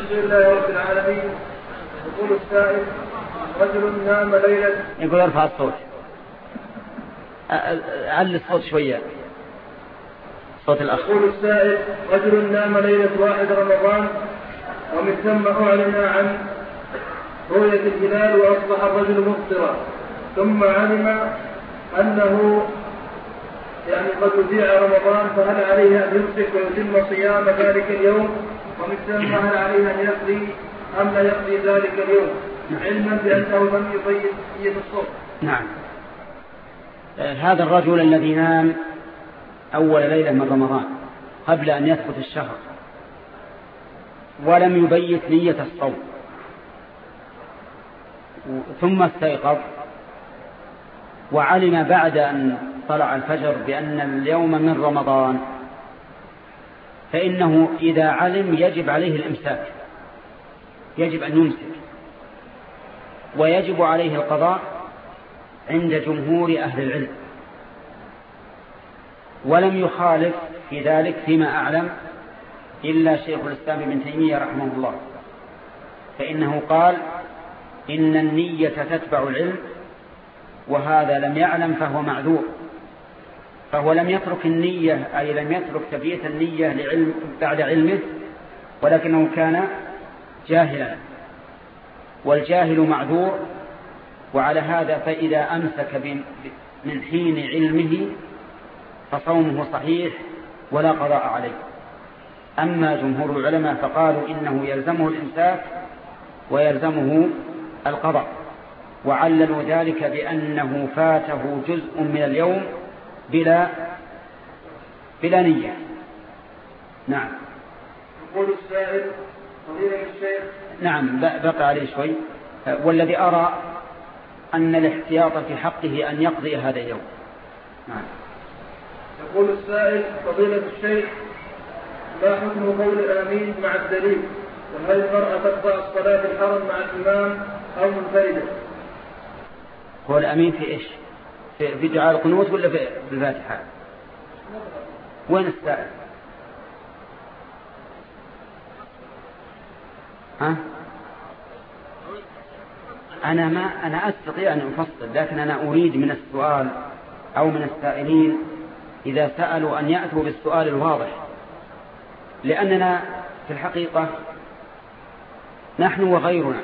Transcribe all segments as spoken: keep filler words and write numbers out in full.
الحمد لله رب العالمين. يقول السائل: رجل نام ليلة. يقول ارفع الصوت، علي الصوت شوية، صوت الأخ. يقول السائل: رجل نام ليلة واحد رمضان ومن ثم أعلن عن رؤية الهلال وأصبح الرجل مفطرا، ثم علم أنه يعني قد أذيع رمضان، فهل عليه أن يمسك ويتم صيام ذلك اليوم؟ ومن ثم هل عليه أن يقضي أم لا يقضي ذلك اليوم، علما بأنه لم يبين نية الصوم؟ نعم. هذا الرجل الذي نام أول ليلة من رمضان قبل أن يثبت الشهر ولم يبيت نية الصوم، ثم استيقظ وعلم بعد أن طلع الفجر بأن اليوم من رمضان، فإنه إذا علم يجب عليه الإمساك، يجب أن يمسك، ويجب عليه القضاء عند جمهور أهل العلم. ولم يخالف في ذلك فيما أعلم إلا شيخ الإسلام ابن تيمية رحمه الله، فإنه قال إن النية تتبع العلم، وهذا لم يعلم فهو معذور، فهو لم يترك النية، أي لم يترك تبييت النية لعلم بعد علمه، ولكنه كان جاهلا، والجاهل معذور. وعلى هذا فإذا أمسك من حين علمه فصومه صحيح ولا قضاء عليه. أما جمهور العلماء فقالوا إنه يلزمه الإمساك ويلزمه القضاء، وعللوا ذلك بأنه فاته جزء من اليوم بلا بلا نية. نعم. يقول السائل: فضيلة الشيخ. نعم، بقى عليه شوي. والذي أرى أن الاحتياط في حقه أن يقضي هذا اليوم. نعم. يقول السائل: فضيلة الشيخ، ما حكم قول آمين مع الدليل؟ وهل المرأة تقضى الصلاة في الحرم مع الإمام أو منفردة؟ قول آمين في إيش؟ في دعاء القنوت ولا في الفاتحة؟ وين السائل؟ ها؟ أنا ما أنا أستطيع أن أفصل، لكن أنا أريد من السؤال أو من السائلين إذا سألوا أن يأتوا بالسؤال الواضح، لأننا في الحقيقة نحن وغيرنا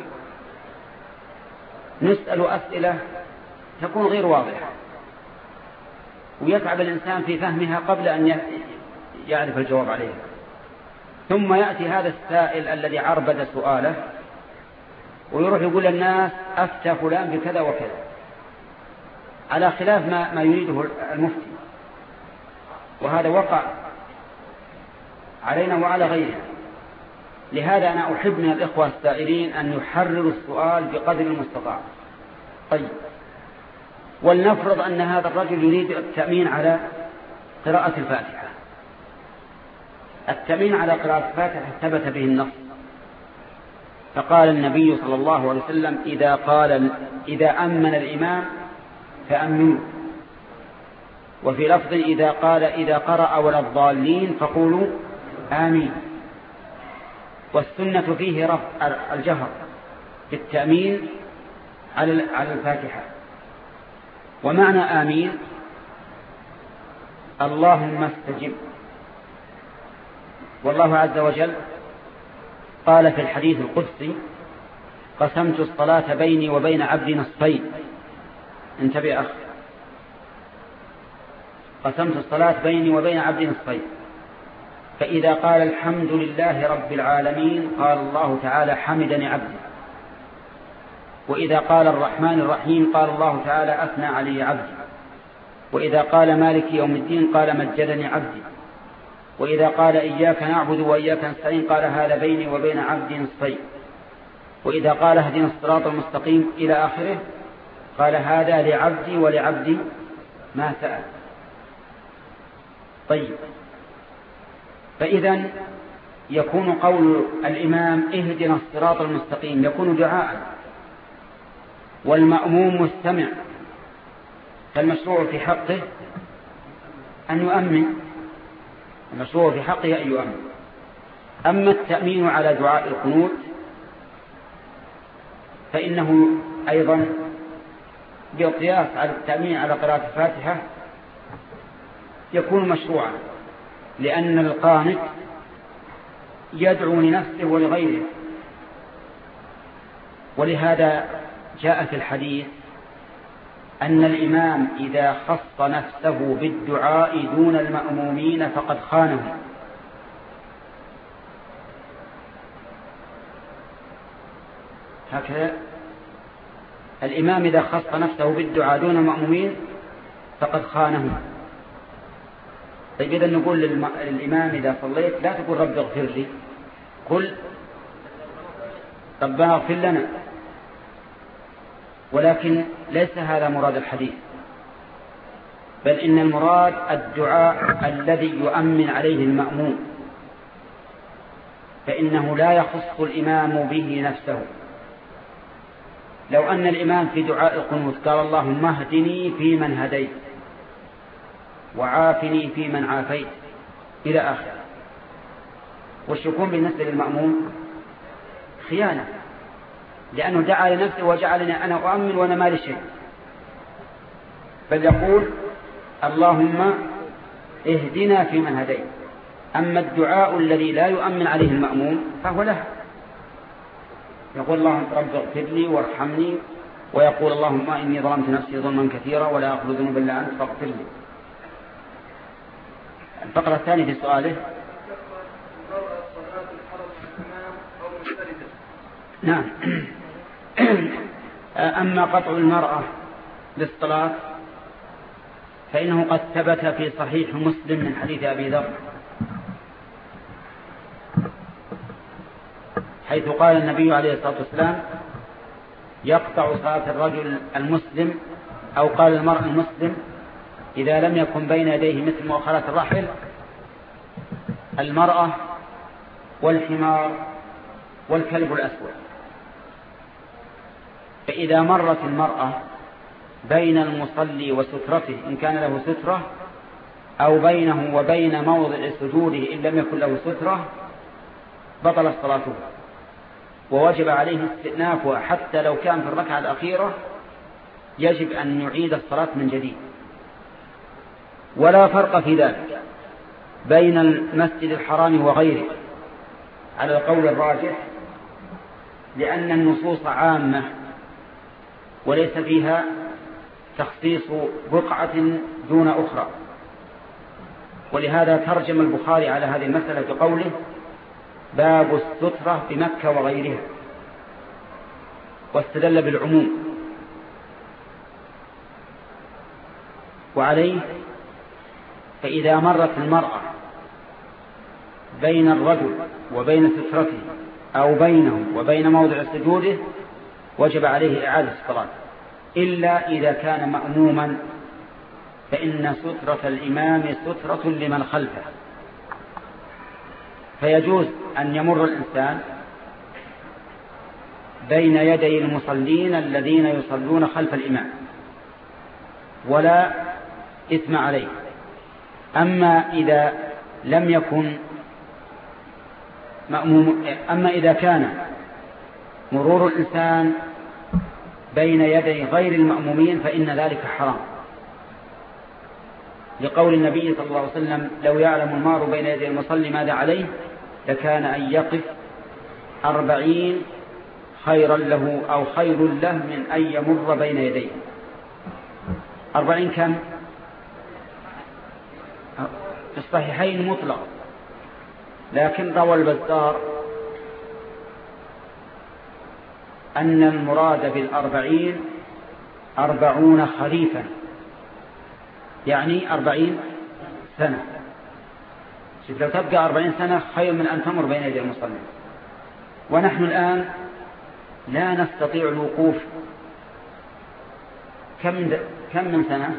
نسأل أسئلة تكون غير واضحة، ويتعب الإنسان في فهمها قبل أن يعرف الجواب عليها، ثم يأتي هذا السائل الذي عربد سؤاله ويروح يقول للناس أفتى فلان بكذا وكذا على خلاف ما, ما يريده المفتي، وهذا وقع علينا وعلى غيرنا. لهذا أنا أحب من الإخوة السائلين أن يحرروا السؤال بقدر المستطاع. طيب، ولنفرض أن هذا الرجل يريد التأمين على قراءة الفاتحة. التأمين على قراءة الفاتحة ثبت به النص، فقال النبي صلى الله عليه وسلم: إذا قال إذا أمن الإمام فأمنوا. وفي لفظ إذا قال إذا قرأ ولا الضالين فقولوا آمين. والسنة فيه رفع الجهر بالتأمين على على الفاتحة. ومعنى آمين اللهم استجب. والله عز وجل قال في الحديث القدسي: قسمت الصلاة بيني وبين عبدي نصفين. انتبه أخ، قسمت الصلاة بيني وبين عبدي نصفين. فإذا قال الحمد لله رب العالمين قال الله تعالى حمدني عبدي. وإذا قال الرحمن الرحيم قال الله تعالى أثنى علي عبدي. وإذا قال مالك يوم الدين قال مجدني عبدي. وإذا قال إياك نعبد وإياك نستعين قال هذا بيني وبين عبدي نصفين. وإذا قال اهدنا الصراط المستقيم إلى آخره قال هذا لعبدي ولعبدي ما سأل. طيب، فإذا يكون قول الإمام اهدنا الصراط المستقيم يكون دعاء، والمأموم مستمع، فالمشروع في حقه أن يؤمن، المشروع في حقه أن يؤمن. أما التأمين على دعاء القنوت فإنه أيضا بالقياس على التأمين على قراءة الفاتحة يكون مشروعا، لأن القانت يدعو لنفسه ولغيره. ولهذا جاء في الحديث أن الإمام إذا خص نفسه بالدعاء دون المأمومين فقد خانه. هكذا الإمام إذا خص نفسه بالدعاء دون المأمومين فقد خانه. طيب إذا نقول للإمام إذا صليت لا تقول رب اغفر لي، قل ربنا اغفر لنا. ولكن ليس هذا مراد الحديث، بل إن المراد الدعاء الذي يؤمن عليه المأموم، فإنه لا يخص الإمام به نفسه. لو أن الإمام في دعاء القنوت قال اللهم اهدني فيمن هديت وعافني فيمن عافيت إلى آخر، وش يكون بالنسبة للمأموم؟ خيانة، لأنه دعا لنفسه وجعلني أنا أؤمن وأنا ما لي شيء، بل يقول اللهم اهدنا فيمن هديت. أما الدعاء الذي لا يؤمن عليه المأموم فهو له، يقول اللهم رب اغفر لي وارحمني، ويقول اللهم إني ظلمت نفسي ظلما كثيرا ولا أغفر ذنوبا إلا أنت فاغفر لي. الفقرة الثانية في سؤاله نعم. أما قطع المرأة للصلاة فإنه قد ثبت في صحيح مسلم من حديث أبي ذر حيث قال النبي عليه الصلاة والسلام يقطع صلاة الرجل المسلم أو قال المرء المسلم إذا لم يكن بين يديه مثل مؤخرات الرحل المرأة والحمار والكلب الأسود. فإذا مرت المرأة بين المصلي وسترته إن كان له سترة أو بينه وبين موضع سجوده إن لم يكن له سترة بطلت صلاته ووجب عليه استئنافها، حتى لو كان في الركعة الأخيرة يجب أن يعيد الصلاة من جديد. ولا فرق في ذلك بين المسجد الحرام وغيره على القول الراجح، لأن النصوص عامة وليس فيها تخصيص بقعة دون أخرى. ولهذا ترجم البخاري على هذه المسألة بقوله باب السترة بمكة وغيرها، واستدل بالعموم. وعليه فإذا مرت المرأة بين الرجل وبين سترته أو بينه وبين موضع سجوده وجب عليه إعادة الصلاة، إلا إذا كان مأموما فإن سترة الإمام سترة لمن خلفه، فيجوز أن يمر الإنسان بين يدي المصلين الذين يصلون خلف الإمام ولا إثم عليه. أما إذا لم يكن مأموم أما إذا كان مرور الإنسان بين يدي غير المأمومين فإن ذلك حرام، لقول النبي صلى الله عليه وسلم لو يعلم المار بين يدي المصلي ماذا عليه لكان أن يقف أربعين خيرا له أو خير له من أن يمر بين يديه. أربعين كم؟ في الصحيحين مطلق، لكن روى البزار أن المراد بالأربعين أربعون خريفا، يعني أربعين سنة. شوف لو تبقى أربعين سنة خير من أن تمر بين يدي المصلي. ونحن الآن لا نستطيع الوقوف كم كم من سنة؟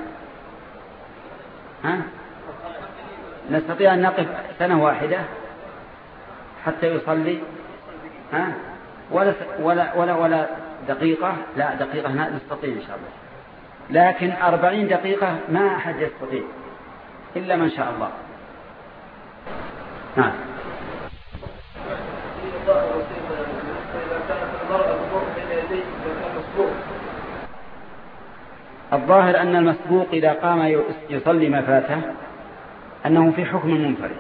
ها؟ نستطيع أن نقف سنة واحدة حتى يصلي؟ ها؟ ولا ولا ولا ولا دقيقة؟ لا دقيقة نستطيع إن شاء الله، لكن أربعين دقيقة ما أحد يستطيع إلا من شاء الله. نعم. يديه المسبوق؟ الظاهر أن المسبوق إذا قام يصلي ما فاته أنه في حكم منفرد.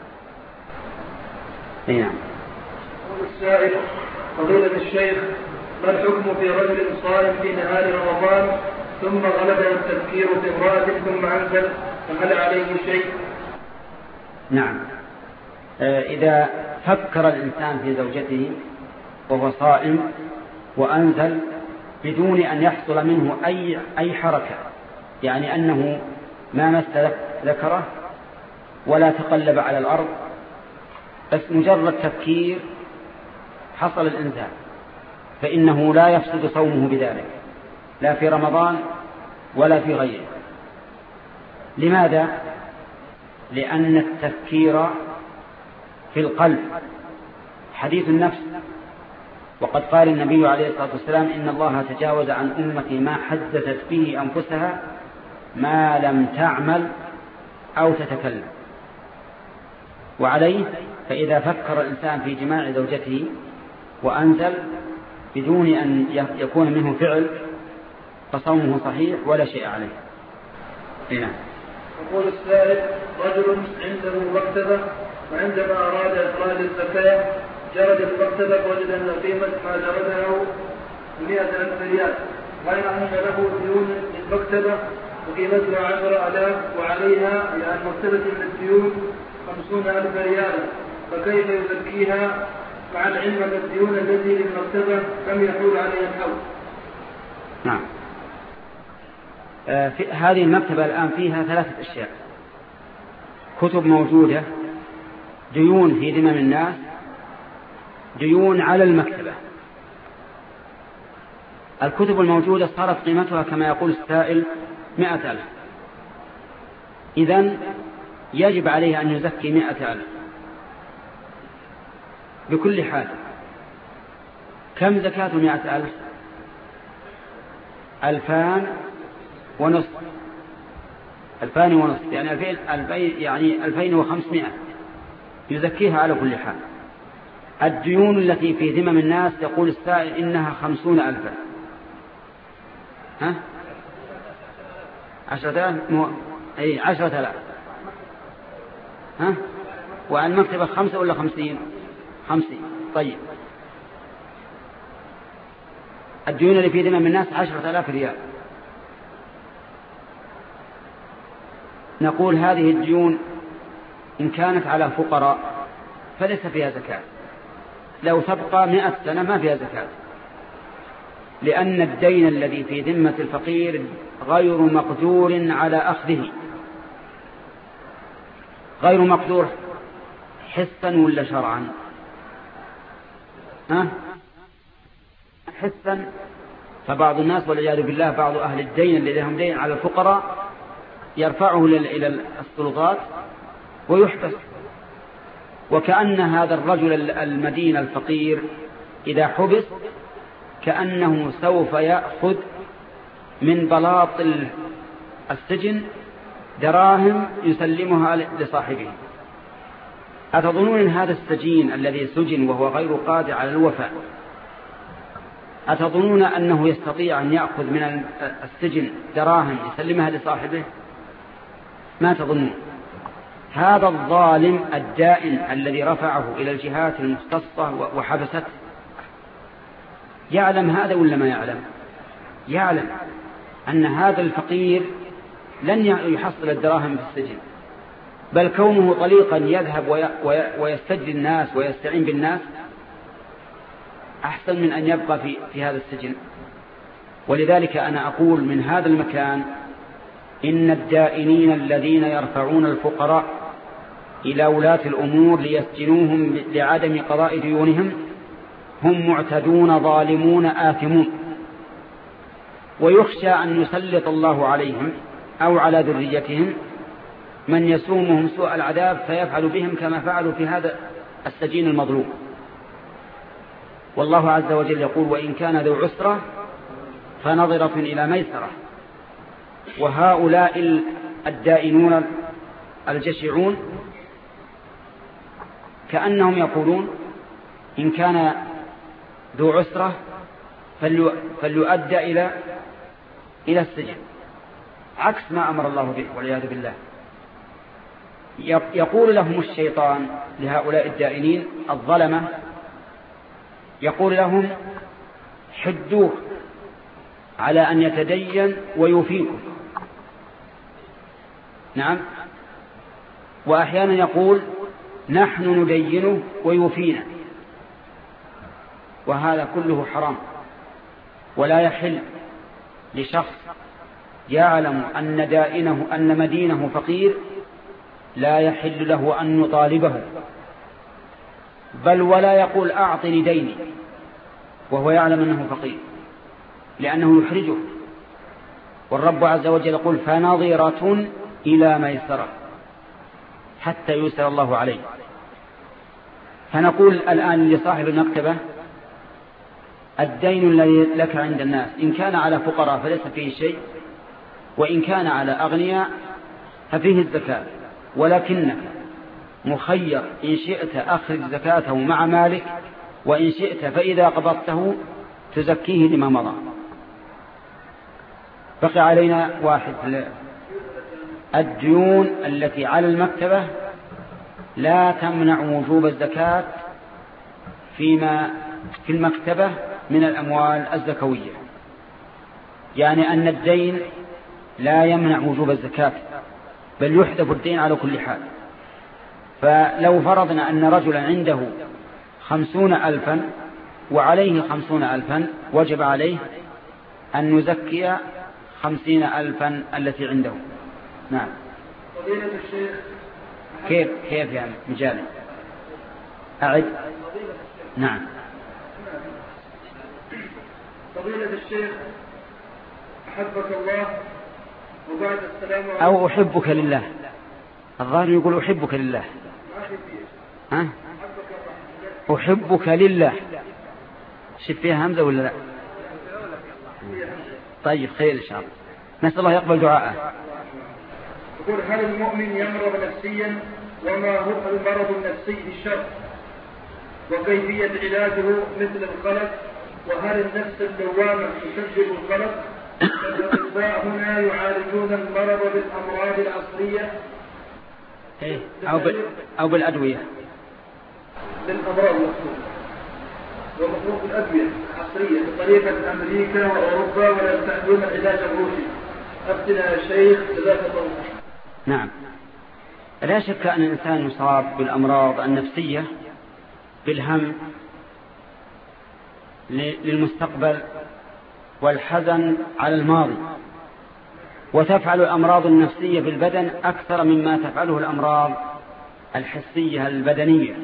نعم. يقول السائل: فضيلة الشيخ، ما الحكم في رجل صائم في نهار رمضان ثم غلبه التفكير في امرأة ثم أنزل، فهل عليه شيء؟ نعم. إذا فكر الإنسان في زوجته وهو صائم وأنزل بدون أن يحصل منه أي أي حركة، يعني أنه ما مس ذكره ولا تقلب على الأرض، بس مجرد تفكير حصل الإنزال، فإنه لا يفسد صومه بذلك، لا في رمضان ولا في غيره. لماذا؟ لأن التفكير في القلب حديث النفس، وقد قال النبي عليه الصلاة والسلام: إن الله تجاوز عن أمتي ما حدثت به أنفسها ما لم تعمل أو تتكلم. وعليه فإذا فكر الإنسان في جماع زوجته وأنزل بدون أن يكون منه فعل فصومه صحيح ولا شيء عليه. هنا يقول السائل: رجل عنده مكتبة، وعندما أراد إخراج الزكاة جرد المكتبة وجد أن قيمة ما جرده مئة ألف ريال، غير أن له ديون للمكتبة وقيمتها عشر آلاف، وعليها لأن مكتبة من الديون خمسون ألف ريال، فكيف يزكيها مع العلم أن الديون التي للمكتبة لم يحول عليها الحول؟ نعم. آه في هذه المكتبة الآن فيها ثلاثة أشياء: كتب موجودة، ديون في ذمم الناس، ديون على المكتبة. الكتب الموجودة صارت قيمتها كما يقول السائل مئة ألف، إذن يجب عليه أن يزكي مئة ألف بكل حال. كم زكاة مئة ألف؟ ألفان ونصف، ألفان ونصف يعني ألفين, ألفين يعني ألفين وخمسمائة يزكيها على كل حال. الديون التي في ذمم الناس يقول السائل إنها خمسون ألفا، ها عشرة آلاف مو... أي عشرة آلاف، ها والمكتبة خمسة ولا خمسين؟ خمسين. طيب الديون اللي في ذمم الناس عشرة آلاف ريال، نقول هذه الديون إن كانت على فقراء فليس فيها زكاة، لو تبقى مئة سنة ما فيها زكاة، لأن الدين الذي في ذمة الفقير غير مقدور على أخذه، غير مقدور حسا ولا شرعا؟ ها؟ حسا. فبعض الناس والعياذ بالله بعض أهل الدين الذي لهم دين على الفقراء يرفعه إلى السلطات ويحبس، وكأن هذا الرجل المدين الفقير إذا حبس كأنه سوف يأخذ من بلاط السجن دراهم يسلمها لصاحبه. أتظنون أن هذا السجين الذي سجن وهو غير قادر على الوفاء، أتظنون أنه يستطيع أن يأخذ من السجن دراهم يسلمها لصاحبه؟ ما تظنون. هذا الظالم الدائن الذي رفعه إلى الجهات المختصة وحبسته يعلم هذا ولا ما يعلم؟ يعلم أن هذا الفقير لن يحصل الدراهم في السجن، بل كونه طليقا يذهب ويستجري الناس ويستعين بالناس أحسن من أن يبقى في, في هذا السجن. ولذلك أنا أقول من هذا المكان إن الدائنين الذين يرفعون الفقراء إلى ولاة الأمور ليسجنوهم لعدم قضاء ديونهم هم معتدون ظالمون آثمون، ويخشى أن يسلط الله عليهم أو على ذريتهم من يسومهم سوء العذاب فيفعل بهم كما فعلوا في هذا السجين المظلوم. والله عز وجل يقول: وإن كان ذو عسرة فنظرة إلى ميسرة. وهؤلاء الدائنون الجشعون كأنهم يقولون: إن كان ذو عسرة فليؤدى إلى إلى السجن عكس ما أمر الله به والعياذ بالله. يقول لهم الشيطان لهؤلاء الدائنين الظلمة، يقول لهم حدوه على أن يتدين ويوفيكم. نعم. وأحيانا يقول نحن ندينه ويوفينا، وهذا كله حرام، ولا يحل لشخص يعلم أن دائنه أن مدينه فقير لا يحل له أن يطالبه، بل ولا يقول أعطني ديني وهو يعلم أنه فقير، لأنه يحرجه. والرب عز وجل يقول فنظرة إلى ميسرة حتى يسر الله عليه. فنقول الآن لصاحب المكتبة الدين الذي لك عند الناس إن كان على فقراء فليس فيه شيء، وإن كان على أغنياء ففيه الزكاة، ولكنك مخير إن شئت أخرج زكاته مع مالك، وإن شئت فإذا قبضته تزكيه لما مضى. بقي علينا واحد، الديون التي على المكتبة لا تمنع وجوب الزكاة فيما في المكتبة من الأموال الزكوية، يعني أن الدين لا يمنع وجوب الزكاة بل يحذف الدين على كل حال. فلو فرضنا أن رجلا عنده خمسون ألفا وعليه خمسون ألفا وجب عليه أن نزكي خمسين ألفا التي عنده. نعم. فضيلة الشيخ كيف كيف يعني مجالي أعد. نعم. فضيلة الشيخ أحبك الله وبعد السلام عليكم. أو أحبك لله، الظاهر يقول أحبك لله. ها؟ أحبك لله، شف فيها همزة ولا لا؟ طيب خير إن شاء الله، نسأل الله يقبل دعاءه. يقول هل المؤمن يمرض نفسيا وما هو المرض النفسي بالشر وكيفية علاجه مثل القلق، وهل النفس اللوامة تسبب القلق؟ الأطباء هنا يعالجون المرض بالأمراض العصرية إيه؟ أو, بال... أو بالأدوية للأمراض العصرية ومطلوب الأدوية العصرية بطريقة أمريكا وأوروبا ولا يستخدمون العلاج الروسي. أفتنا يا شيخ جزاك الله. نعم. لا شك أن الإنسان يصاب بالأمراض النفسية بالهم للمستقبل والحزن على الماضي، وتفعل الأمراض النفسية بالبدن أكثر مما تفعله الأمراض الحسية البدنية.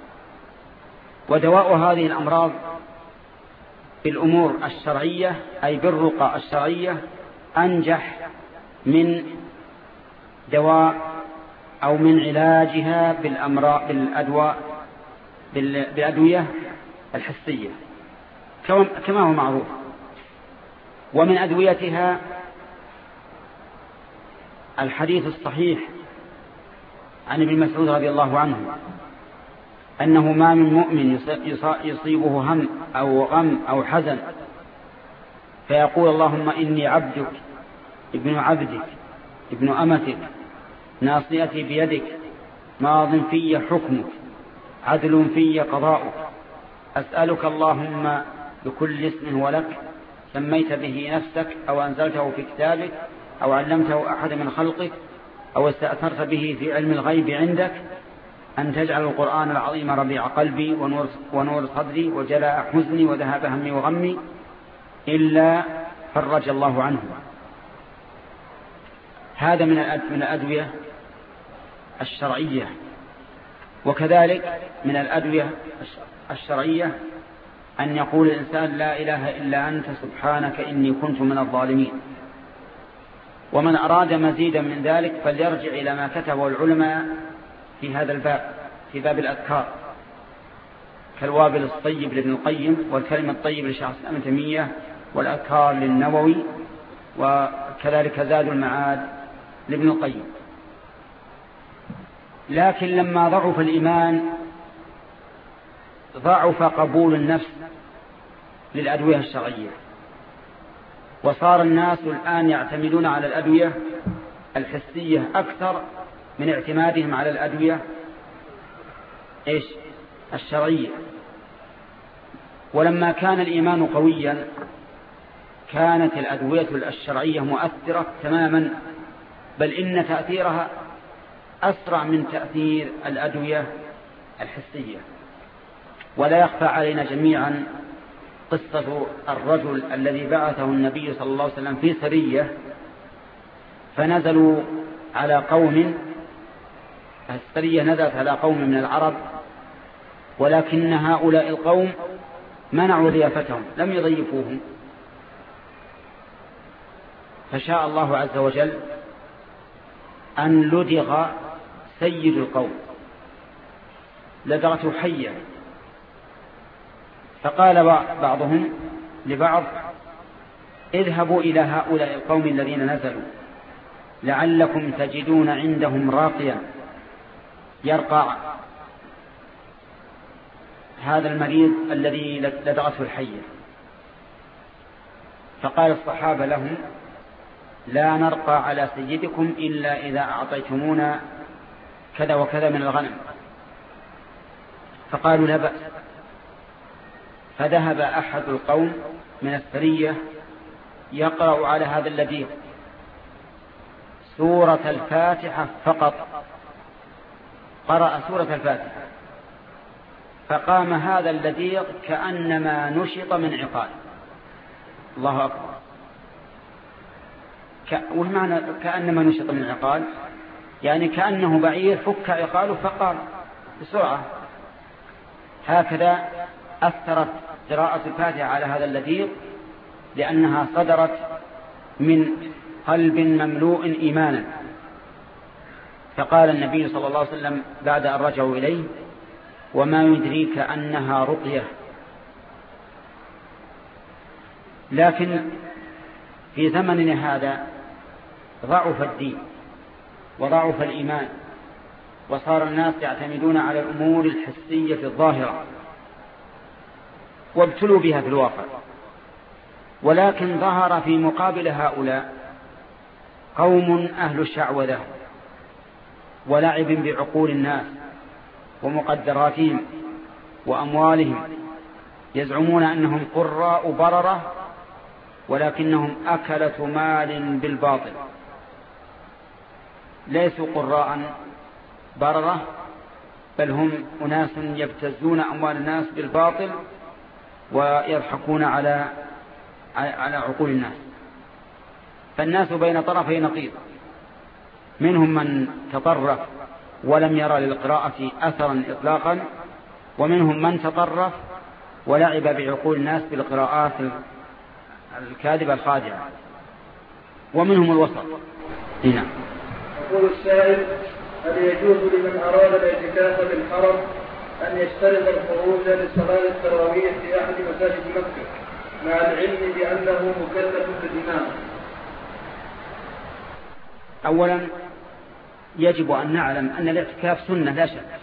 ودواء هذه الأمراض بالأمور الشرعية أي بالرقى الشرعية أنجح من دواء أو من علاجها بالأمراض بالأدواء بالأدوية الحسية كما هو معروف. ومن أدويتها الحديث الصحيح عن ابن مسعود رضي الله عنه أنه ما من مؤمن يصيبه هم أو غم أو حزن فيقول اللهم إني عبدك ابن عبدك ابن أمتك ناصيتي بيدك ماض في حكمك عدل في قضاؤك أسألك اللهم بكل اسم ولك سميت به نفسك أو أنزلته في كتابك أو علمته أحد من خلقك أو استأثرت به في علم الغيب عندك أن تجعل القرآن العظيم ربيع قلبي ونور, ونور صدري وجلاء حزني وذهاب همي وغمي إلا فرج الله عنه. هذا من الأدوية الشرعية. وكذلك من الأدوية الشرعية أن يقول الإنسان لا إله إلا أنت سبحانك إني كنت من الظالمين. ومن أراد مزيدا من ذلك فليرجع إلى ما كتبه العلماء في هذا الباب في باب الأذكار كالوابل الطيب لابن القيم والكلمة الطيب لشيخ الإسلام ابن تيمية والأذكار للنووي وكذلك زاد المعاد لابن القيم. لكن لما ضعف الإيمان ضعف قبول النفس للأدوية الشرعية، وصار الناس الآن يعتمدون على الأدوية الحسية أكثر من اعتمادهم على الأدوية إيش الشرعية. ولما كان الإيمان قويا كانت الأدوية الشرعية مؤثرة تماما، بل إن تأثيرها أسرع من تأثير الأدوية الحسية. ولا يخفى علينا جميعا قصة الرجل الذي بعثه النبي صلى الله عليه وسلم في سرية، فنزلوا على قوم، السرية نزلت على قوم من العرب، ولكن هؤلاء القوم منعوا ضيافتهم، لم يضيفوهم. فشاء الله عز وجل أن لدغ سيد القوم لدغته حية، فقال بعضهم لبعض: اذهبوا إلى هؤلاء القوم الذين نزلوا لعلكم تجدون عندهم راقيا يرقى هذا المريض الذي لدغته الحية. فقال الصحابة لهم: لا نرقى على سيدكم إلا إذا أعطيتمونا كذا وكذا من الغنم. فقالوا: لا بأس. فذهب أحد القوم من السرية يقرأ على هذا اللديغ سورة الفاتحة فقط، قرأ سورة الفاتحة، فقام هذا اللديغ كأنما نشط من عقال. الله أكبر. والمعنى كأنما نشط من عقال يعني كأنه بعير فك عقاله فقام بسرعة. هكذا أثرت قراءة الفاتحة على هذا اللديغ، لأنها صدرت من قلب مملوء إيمانا. فقال النبي صلى الله عليه وسلم بعد أن رجعوا إليه: وما يدريك أنها رقية. لكن في زمننا هذا ضعف الدين وضعف الإيمان، وصار الناس يعتمدون على الأمور الحسية في الظاهرة وابتلوا بها في الواقع. ولكن ظهر في مقابل هؤلاء قوم أهل الشعوذة ولعب بعقول الناس ومقدراتهم وأموالهم، يزعمون أنهم قراء بررة ولكنهم أكلة مال بالباطل، ليسوا قراء بررة، بل هم أناس يبتزون أموال الناس بالباطل ويضحكون على على عقول الناس. فالناس بين طرفي نقيض، منهم من تطرف ولم يرى للقراءة أثرا إطلاقا، ومنهم من تطرف ولعب بعقول الناس بالقراءات الكاذبة الخادعة، ومنهم الوسط. هنا يقول السائل: هل يجوز لمن أراد الاعتكاف بالحرم أن يشترط الخروج لصلاة التراويح في أحد مساجد مكة مع العلم بأنه مكلف بالإمام؟ أولا يجب أن نعلم أن الاعتكاف سنة لا شك،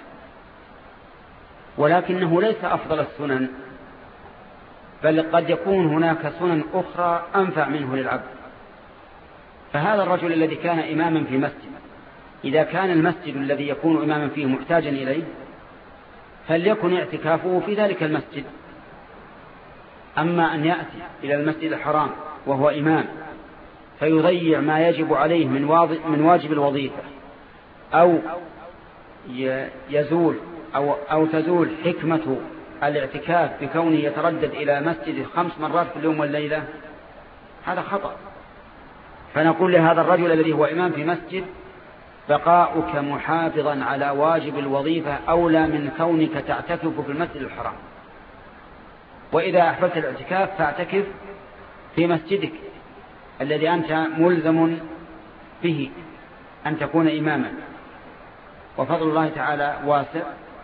ولكنه ليس أفضل السنن، بل قد يكون هناك سنن أخرى أنفع منه للعبد. فهذا الرجل الذي كان إماما في مسجد، إذا كان المسجد الذي يكون إماما فيه محتاجا إليه فليكن اعتكافه في ذلك المسجد. أما أن يأتي إلى المسجد الحرام وهو إمام فيضيع ما يجب عليه من واجب الوظيفة، أو يزول أو, أو تزول حكمة الاعتكاف بكونه يتردد إلى مسجد خمس مرات في اليوم والليلة، هذا خطأ. فنقول لهذا الرجل الذي هو إمام في مسجد: بقاؤك محافظا على واجب الوظيفة أولى من كونك تعتكف في المسجد الحرام. وإذا أحببت الاعتكاف فاعتكف في مسجدك الذي أنت ملزم به أن تكون إماما، وفضل الله تعالى واسع.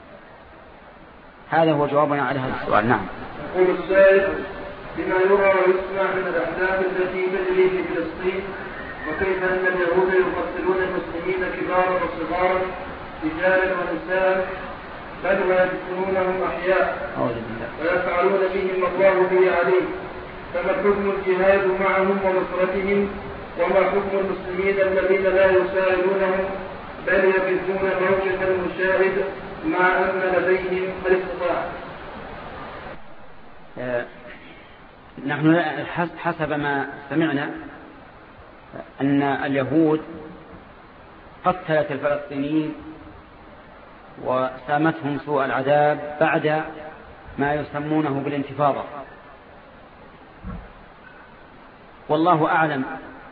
هذا هو جوابنا على هذا السؤال. نعم. يقول السائل: بما يرى ويسمع من الأحداث التي تجري في فلسطين، وكيف أن اليهود يقتلون المسلمين كبارا وصغارا رجالا ونساء بل ويدفنونهم أحياء ويفعلون بهم ما الله به عليم. فما حكم الجهاد معهم ونصرتهم؟ وما حكم المسلمين الذين لا يساعدونهم بل يبثون موقف المشاهد مع أن لديهم الاستطاعة؟ نحن حسب ما سمعنا أن اليهود قتلت الفلسطينيين وسامتهم سوء العذاب بعد ما يسمونه بالانتفاضة. والله أعلم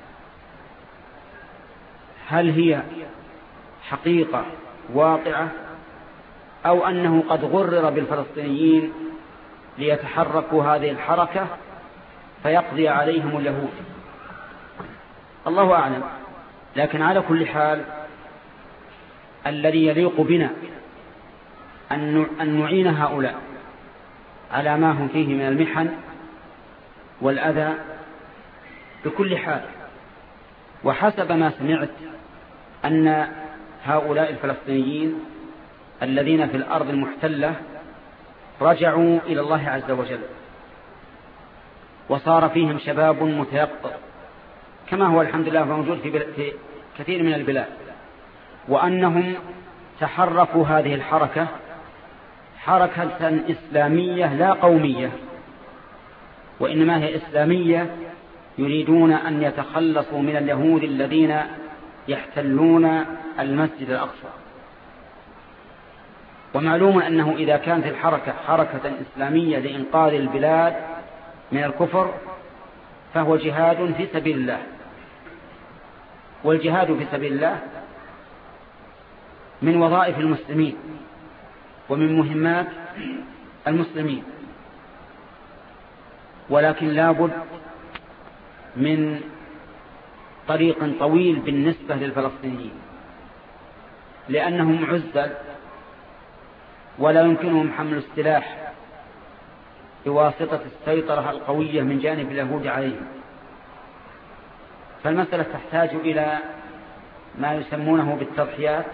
هل هي حقيقة واقعة أو أنه قد غرر بالفلسطينيين ليتحركوا هذه الحركة فيقضي عليهم اليهود، الله أعلم. لكن على كل حال الذي يليق بنا أن نعين هؤلاء على ما هم فيه من المحن والأذى بكل حال. وحسب ما سمعت أن هؤلاء الفلسطينيين الذين في الأرض المحتلة رجعوا إلى الله عز وجل وصار فيهم شباب متيقظ كما هو الحمد لله موجود في كثير من البلاد، وأنهم تحركوا هذه الحركة حركة إسلامية لا قومية، وإنما هي إسلامية، يريدون أن يتخلصوا من اليهود الذين يحتلون المسجد الأقصى. ومعلوم أنه إذا كانت الحركة حركة إسلامية لإنقاذ البلاد من الكفر فهو جهاد في سبيل الله، والجهاد في سبيل الله من وظائف المسلمين ومن مهمات المسلمين، ولكن لابد من طريق طويل بالنسبة للفلسطينيين لأنهم عزل ولا يمكنهم حمل السلاح بواسطة السيطرة القوية من جانب اليهود عليهم. فالمسألة تحتاج إلى ما يسمونه بالتضحيات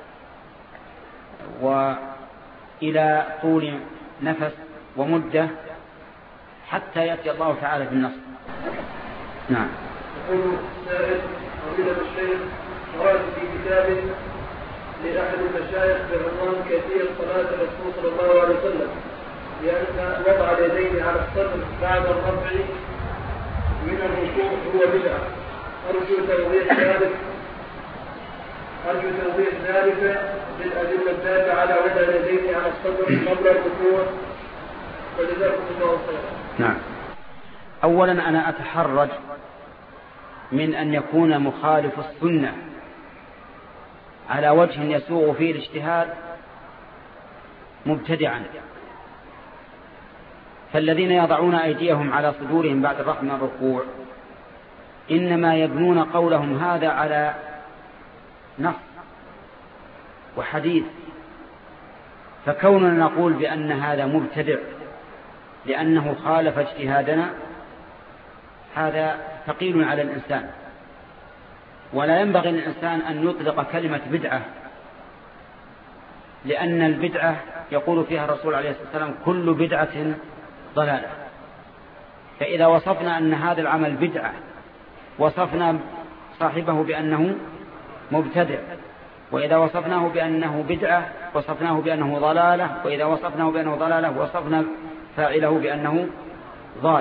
وإلى طول نفس ومدة حتى يأتي الله تعالى بالنصر. نعم. يقول السائل فضيلة الشيخ، قرأت في كتاب لأحد المشايخ بعنوان كيفية صلاة الرسول صلى الله عليه وسلم لأن وضع اليدين على الصدر بعد الرفع من الركوع هو بدعة. أرجو توضيح ذلك أرجو توضيح ذلك بالأدلة الدالة على وضع اليدين على الصدر قبل الركوع، وجزاكم الله خيرا. نعم. أولا أنا أتحرج من أن يكون مخالف السنة على وجه يسوغ فيه الاجتهاد مبتدعا، فالذين يضعون أيديهم على صدورهم بعد الرفع من الركوع إنما يبنون قولهم هذا على نص وحديث، فكوننا نقول بأن هذا مبتدع لأنه خالف اجتهادنا هذا ثقيل على الإنسان، ولا ينبغي للإنسان أن يطلق كلمة بدعة، لأن البدعة يقول فيها الرسول عليه الصلاة والسلام كل بدعة ضلالة. فإذا وصفنا أن هذا العمل بدعة وصفنا صاحبه بأنه مبتدع، وإذا وصفناه بأنه بدعة وصفناه بأنه ضلالة، وإذا وصفناه بأنه ضلالة وصفنا فاعله بأنه ضال.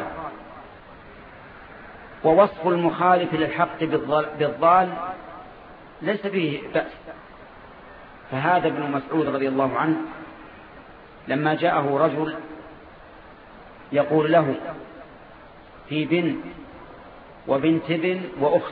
ووصف المخالف للحق بالضال ليس به بأس. فهذا ابن مسعود رضي الله عنه لما جاءه رجل يقول له في بنت وبنت ابن وأخت،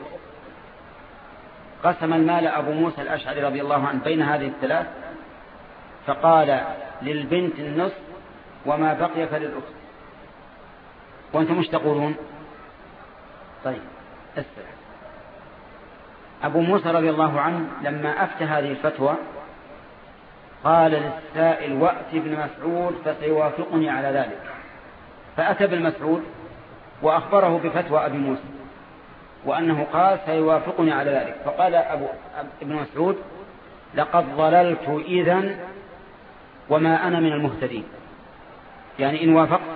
قسم المال أبو موسى الأشعري رضي الله عنه بين هذه الثلاث، فقال للبنت النصف وما بقي فللأخت. وأنتم مش تقولون؟ طيب اسمع. أبو موسى رضي الله عنه لما أفتى هذه الفتوى قال للسائل وأت ابن مسعود فسيوافقني على ذلك، فأتى ابن مسعود وأخبره بفتوى أبي موسى وأنه قال سيوافقني على ذلك، فقال أبو ابن مسعود لقد ضللت إذن وما أنا من المهتدين، يعني إن وافقت.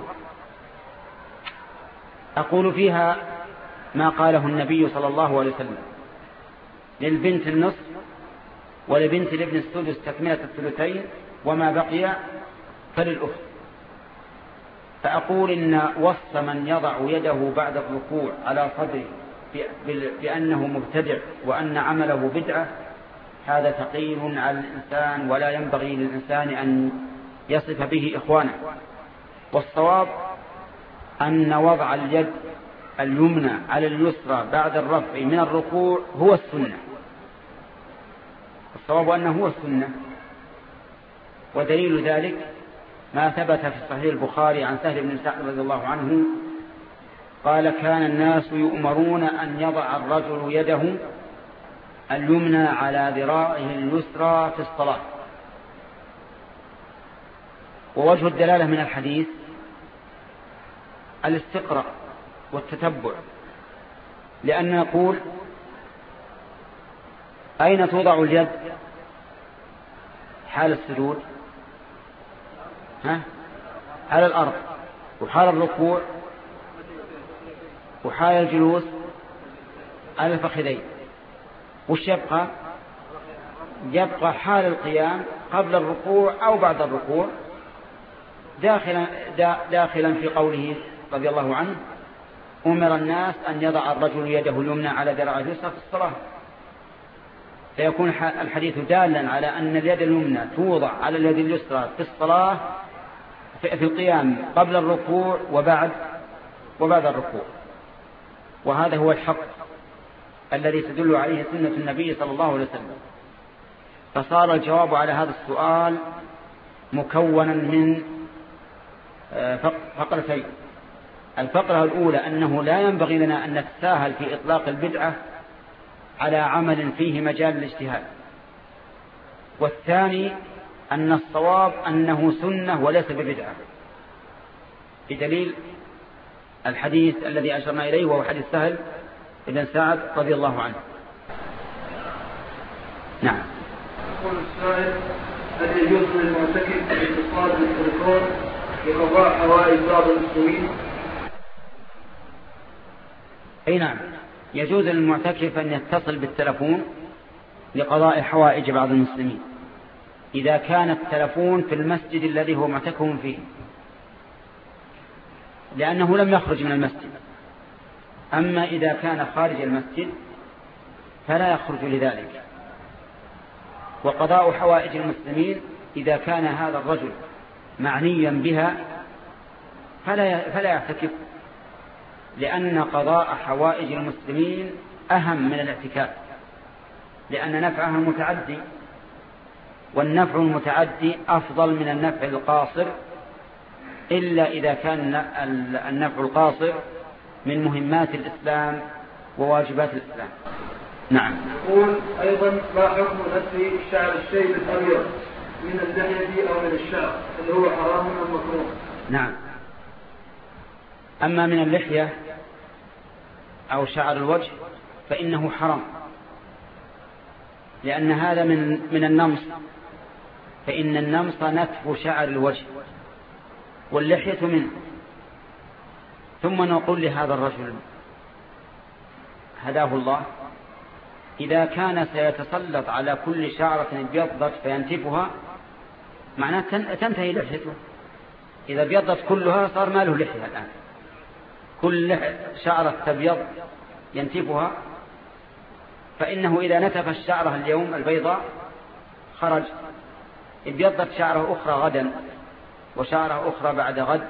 أقول فيها ما قاله النبي صلى الله عليه وسلم للبنت النصف ولبنت الابن السدس تكملة الثلثين وما بقي فللأخت. فأقول إن وصف من يضع يده بعد الركوع على صدره بأنه مبتدع وأن عمله بدعة هذا ثقيل على الإنسان، ولا ينبغي للإنسان أن يصف به إخوانه. والصواب أن وضع اليد اليمنى على اليسرى بعد الرفع من الركوع هو السنة. الصواب أنه هو السنة، ودليل ذلك ما ثبت في صحيح البخاري عن سهل بن سعد رضي الله عنه قال كان الناس يؤمرون أن يضع الرجل يده اليمنى على ذراعه اليسرى في الصلاة. ووجه الدلالة من الحديث الاستقراء والتتبع، لأن نقول أين توضع اليد حال السجود؟ ها؟ على الأرض، وحال الركوع وحال الجلوس على الفخذين. وش يبقى؟ يبقى حال القيام قبل الركوع أو بعد الركوع، داخلا, داخلا في قوله رضي الله عنه أمر الناس أن يضع الرجل يده اليمنى على ذراعه اليسرى في الصلاة. فيكون الحديث دالا على أن اليد اليمنى توضع على اليد اليسرى في الصلاة في القيام قبل الركوع وبعد وبعد الركوع. وهذا هو الحق الذي تدل عليه سنة النبي صلى الله عليه وسلم. فصار الجواب على هذا السؤال مكونا من فقرتين. الفقرة الأولى أنه لا ينبغي لنا أن نتساهل في إطلاق البدعة على عمل فيه مجال الاجتهاد. والثاني أن الصواب أنه سنة وليس ببدعة، بدليل الحديث الذي أشرنا إليه وهو حديث سهل بن سعد رضي الله عنه. نعم. يقول السائل: هل يجوز للمعتكف الاتصال بالتليفون لقضاء حوائج بعض المسلمين؟ أي نعم، يجوز للمعتكف أن يتصل بالتلفون لقضاء حوائج بعض المسلمين إذا كان التلفون في المسجد الذي هو معتكف فيه، لأنه لم يخرج من المسجد. أما إذا كان خارج المسجد فلا يخرج لذلك. وقضاء حوائج المسلمين إذا كان هذا الرجل معنيا بها فلا فلا يعتكف، لأن قضاء حوائج المسلمين أهم من الاعتكاف، لأن نفعها متعدي، والنفع المتعدي أفضل من النفع القاصر، إلا إذا كان النفع القاصر من مهمات الإسلام وواجبات الإسلام. نعم. يقول أيضا: ما حكم نتف شعر الشيب الأبيض من اللحية أو من الشعر، اللي هو حرام أم مكروه؟ نعم. أما من اللحية أو شعر الوجه فإنه حرام، لأن هذا من من النمص، فإن النمص نتف شعر الوجه واللحية منه. ثم نقول لهذا الرجل هداه الله: إذا كان سيتسلط على كل شعرة ابيضت فينتفها معناه تنتهي لحيته. إذا ابيضت كلها صار ما له لحية الآن، كل شعرة تبيض ينتفها، فإنه إذا نتف الشعرة اليوم البيضاء خرج، ابيضت شعره أخرى غدا وشعره أخرى بعد غد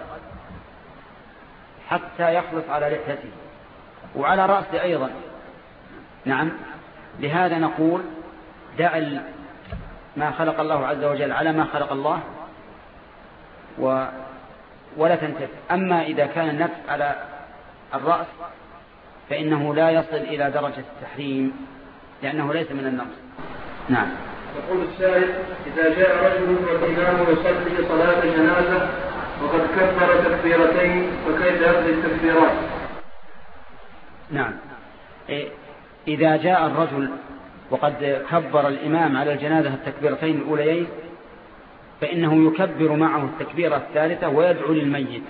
حتى يخلص على لحيته وعلى رأسه أيضا. نعم. لهذا نقول دع ما خلق الله عز وجل على ما خلق الله و ولا تنتف. أما إذا كان النتف على الرأس فإنه لا يصل إلى درجة التحريم، لأنه ليس من النمص. نعم. يقول السائل: إذا جاء رجل والإمام يصلي صلاة جنازة وقد كبر تكبيرتين فكيف هذه التكبيرات؟ نعم. إذا جاء الرجل وقد كبر الإمام على الجنازة التكبيرتين الأوليين فإنه يكبر معه التكبيرة الثالثة ويدعو للميت.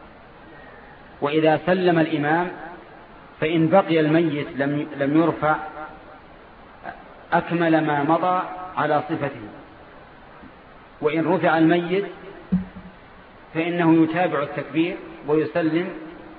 وإذا سلم الإمام فإن بقي الميت لم لم يرفع أكمل ما مضى على صفته، وإن رفع الميت فإنه يتابع التكبير ويسلم،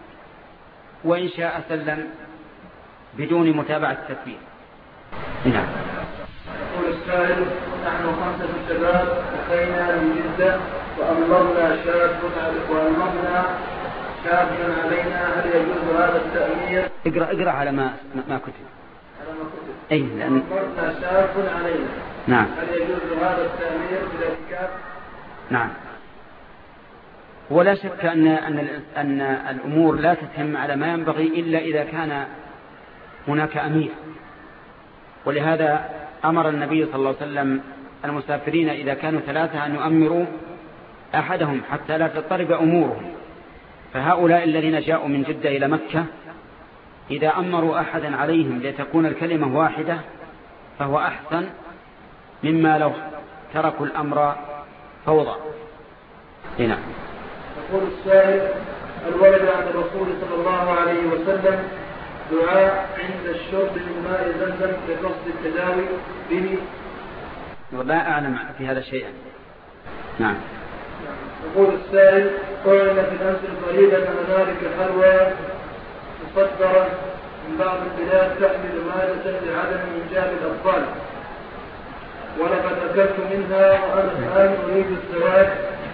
وإن شاء سلم بدون متابعة التكبير. نعم. يقول السائل: نحن خمسة شباب أتينا من جدة وأمرنا شاب وأمرنا شاب علينا، هل يجوز هذا التأمير؟ اقرأ اقرأ على ما ما كتب. على ما كتب. أي لأن أمرنا شاب علينا. نعم. هل يجوز هذا التأمير بالاعتكاف؟ نعم. ولا شك أن أن أن الأمور لا تتم على ما ينبغي إلا إذا كان هناك أمير، ولهذا أمر النبي صلى الله عليه وسلم المسافرين إذا كانوا ثلاثة أن يؤمروا أحدهم حتى لا تضطرب أمورهم. فهؤلاء الذين جاءوا من جدة إلى مكة إذا أمروا أحدا عليهم لتكون الكلمة واحدة فهو أحسن مما لو تركوا الأمر فوضى. هنا يقول السائل: الورد عن الرسول صلى الله عليه وسلم دعاء عند الشرب من ماء زمزم لقصد التداوي به؟ ولا أعلم في هذا شيئا. نعم. يقول السائل: قلنا في الأمس القريب أن هنالك حلوى مصدرة من بعض البلاد تحمل مادة لعدم إنجاب الأطفال، ولقد أكلت منها وأنا الآن أريد الزواج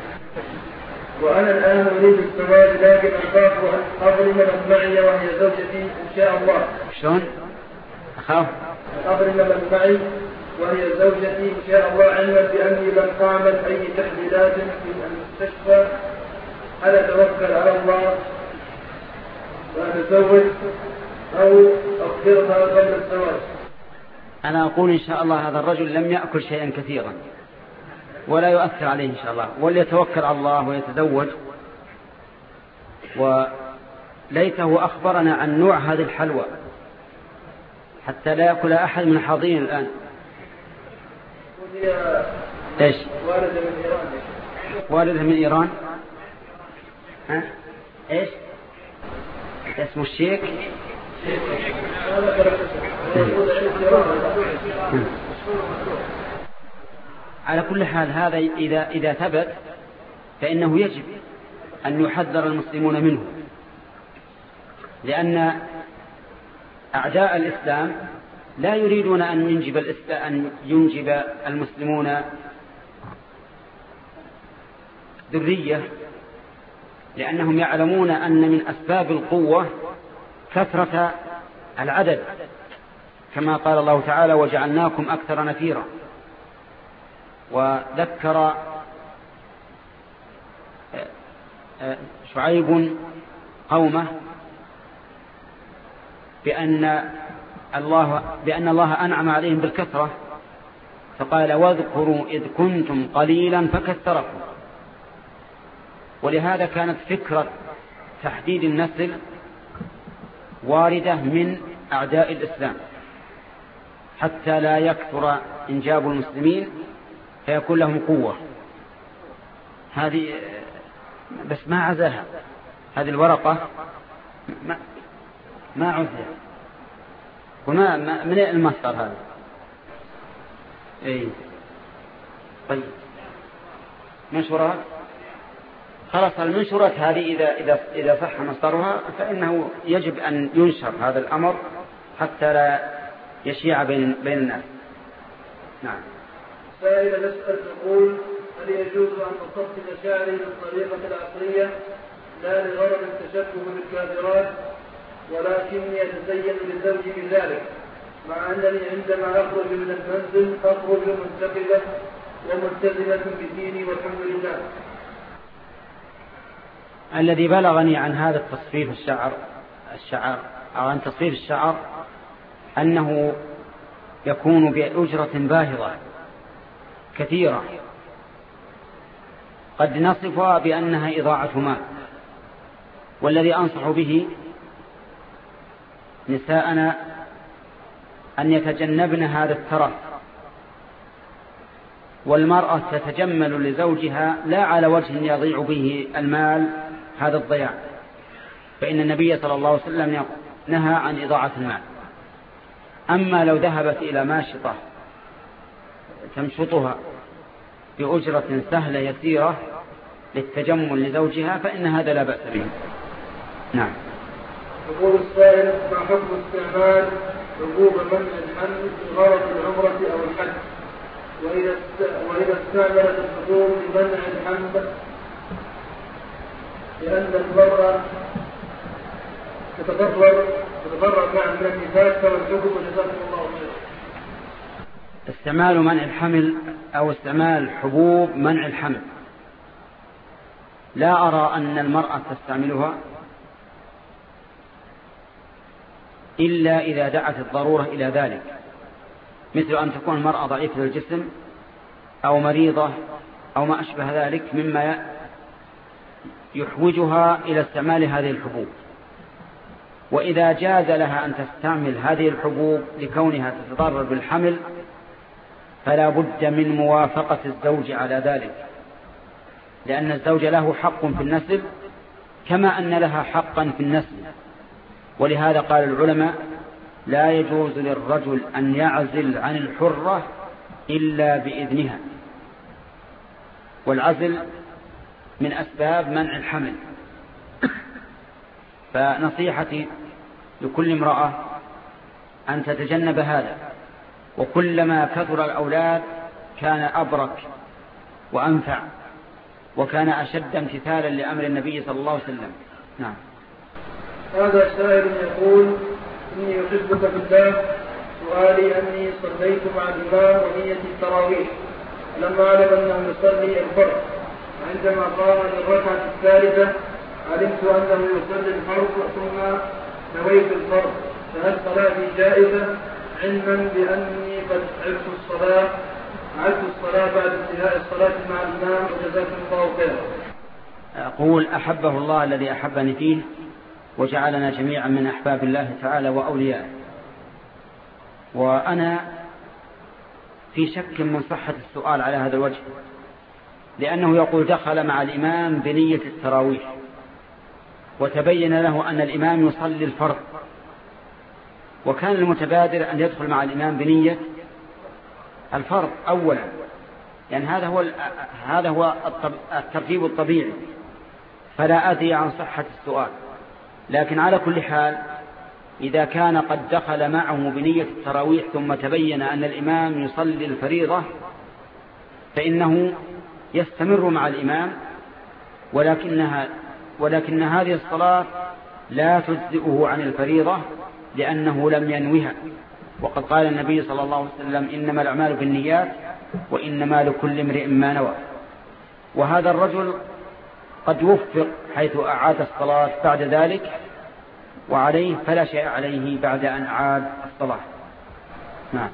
وأنا الآن أريد الزواج لكن أخاف أن أظلم من معي وهي زوجتي إن شاء الله. شلون؟ أخاف أظلم من معي وهي زوجتي إن شاء الله، علما بأني لم أعمل أي تحليلات في المستشفى. هل أتوكل على الله وأتزوج أو أخبرها قبل الزواج؟ أنا أقول إن شاء الله هذا الرجل لم يأكل شيئا كثيرا ولا يؤثر عليه إن شاء الله، وليتوكل على الله ويتزوج. وليته أخبرنا عن نوع هذه الحلوى حتى لا يأكل أحد من الحاضرين الآن. إيش؟ والدة من إيران. والدة من إيران. ها؟ إيش؟ اسمه الشيك. على كل حال هذا إذا إذا ثبت فإنه يجب أن يحذر المسلمون منه، لأن أعداء الإسلام لا يريدون أن ينجب أن ينجب المسلمون ذرية، لأنهم يعلمون أن من أسباب القوة كثرة العدد، كما قال الله تعالى: وجعلناكم أكثر نفيرا. وذكر شعيب قومه بأن الله بأن الله أنعم عليهم بالكثرة، فقال: واذكروا إذ كنتم قليلا فكثركم. ولهذا كانت فكرة تحديد النسل واردة من أعداء الإسلام حتى لا يكثر إنجاب المسلمين فيكون لهم قوة. هذه بس ما عزاها هذه الورقة، ما, ما عزها. وما من المصدر هذا؟ اي طيب منشورات. خلاص المنشورات هذه إذا إذا إذا صح مصدرها فإنه يجب أن ينشر هذا الأمر حتى لا يشيع بين بين الناس. نعم. سائل نسأل تقول: هل يجوز أن أقصد شعري بالطريقة العصرية لا لغرض التشبه بالكافرات، ولكني أتزين لزوجي بذلك، مع أنني عندما أخرج من المنزل أخرج منتقبة وملتزمة بديني والحمد لله؟ الذي بلغني عن هذا التصفيف الشعر الشعر أو عن تصفيف الشعر أنه يكون بأجرة باهظة كثيرة، قد نصفها بأنها إضاعة ماء. والذي أنصح به نساءنا أن يتجنبن هذا الترف، والمرأة تتجمل لزوجها لا على وجه يضيع به المال هذا الضياع، فإن النبي صلى الله عليه وسلم نهى عن إضاعة المال. أما لو ذهبت إلى ماشطة تمشطها بأجرة سهلة يسيرة للتجمل لزوجها فإن هذا لا بأس به. نعم. يقول السائل: ما حكم استعمال حبوب منع الحمل في غرض العمرة أو الحج، وإذا وإذا استعملت الحبوب لمنع الحمل لأن المرأة تتضرر تتضرر مع من النفاس كما الحكم؟ وجزاكم الله خيرا. استعمال منع الحمل أو استعمال حبوب منع الحمل، لا أرى أن المرأة تستعملها إلا إذا دعت الضرورة إلى ذلك، مثل أن تكون المرأة ضعيفة الجسم أو مريضة أو ما أشبه ذلك مما يحوجها إلى استعمال هذه الحبوب. وإذا جاز لها أن تستعمل هذه الحبوب لكونها تتضرر بالحمل فلا بد من موافقة الزوج على ذلك، لأن الزوج له حق في النسل كما أن لها حقا في النسل. ولهذا قال العلماء: لا يجوز للرجل أن يعزل عن الحرة إلا بإذنها، والعزل من أسباب منع الحمل. فنصيحتي لكل امرأة أن تتجنب هذا، وكلما كثر الأولاد كان أبرك وأنفع وكان أشد امتثالا لأمر النبي صلى الله عليه وسلم. نعم. هذا سائل يقول: إني أحبك بالله، سؤالي أني صليت مع الإمام ونية التراويح لما أعلم أنه يصلي الفرض، وعندما قام للركعة الثالثة علمت أنه يصلي الفرض ثم نويت الفرض، فهل صلاتي جائزة علما بأني قد عدت الصلاة عدت الصلاة بعد انتهاء الصلاة مع الإمام؟ وجزاكم الله خيرا. أقول: أحبه الله الذي أحبني فيه وجعلنا جميعا من أحباب الله تعالى وأوليائه، وأنا في شك من صحة السؤال على هذا الوجه، لأنه يقول دخل مع الإمام بنية التراويح وتبين له أن الإمام يصلي الفرض، وكان المتبادر أن يدخل مع الإمام بنية الفرض أولا، يعني هذا هو هذا هو الترتيب الطبيعي، فلا أدري عن صحة السؤال. لكن على كل حال إذا كان قد دخل معه بنية التراويح ثم تبين أن الإمام يصلي الفريضة فإنه يستمر مع الإمام، ولكنها ولكن هذه الصلاة لا تجزئه عن الفريضة لأنه لم ينوها، وقد قال النبي صلى الله عليه وسلم: إنما الأعمال بالنيات وإنما لكل امرئ ما نوى. وهذا الرجل قد وفق حيث أعاد الصلاة بعد ذلك، وعليه فلا شيء عليه بعد أن أعاد الصلاة. نعم.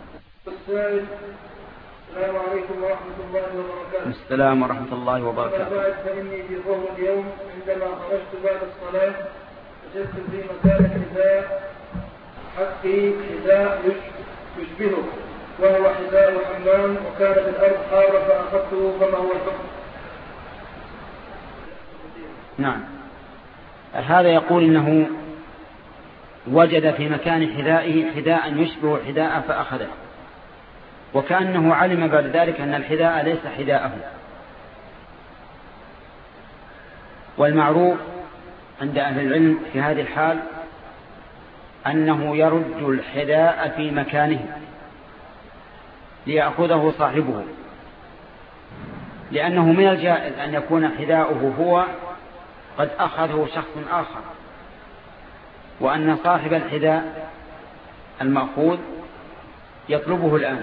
السلام عليكم ورحمة الله وبركاته. السلام ورحمة الله وبركاته. بعد فإني في ظهر اليوم عندما خرجت بعد الصلاة وجدت في مكان حذاء حقي حذاء يشبهه وهو حذاء حمام، وكانت الأرض حارة فأخذته، فما هو الحكم؟ نعم. هذا يقول إنه وجد في مكان حذائه حذاء يشبه حذاء فأخذه، وكأنه علم بعد ذلك أن الحذاء ليس حذاءه. والمعروف عند أهل العلم في هذه الحال أنه يرد الحذاء في مكانه ليأخذه صاحبه، لأنه من الجائز أن يكون حذاؤه هو قد أخذه شخص آخر، وأن صاحب الحذاء المأخوذ يطلبه الآن.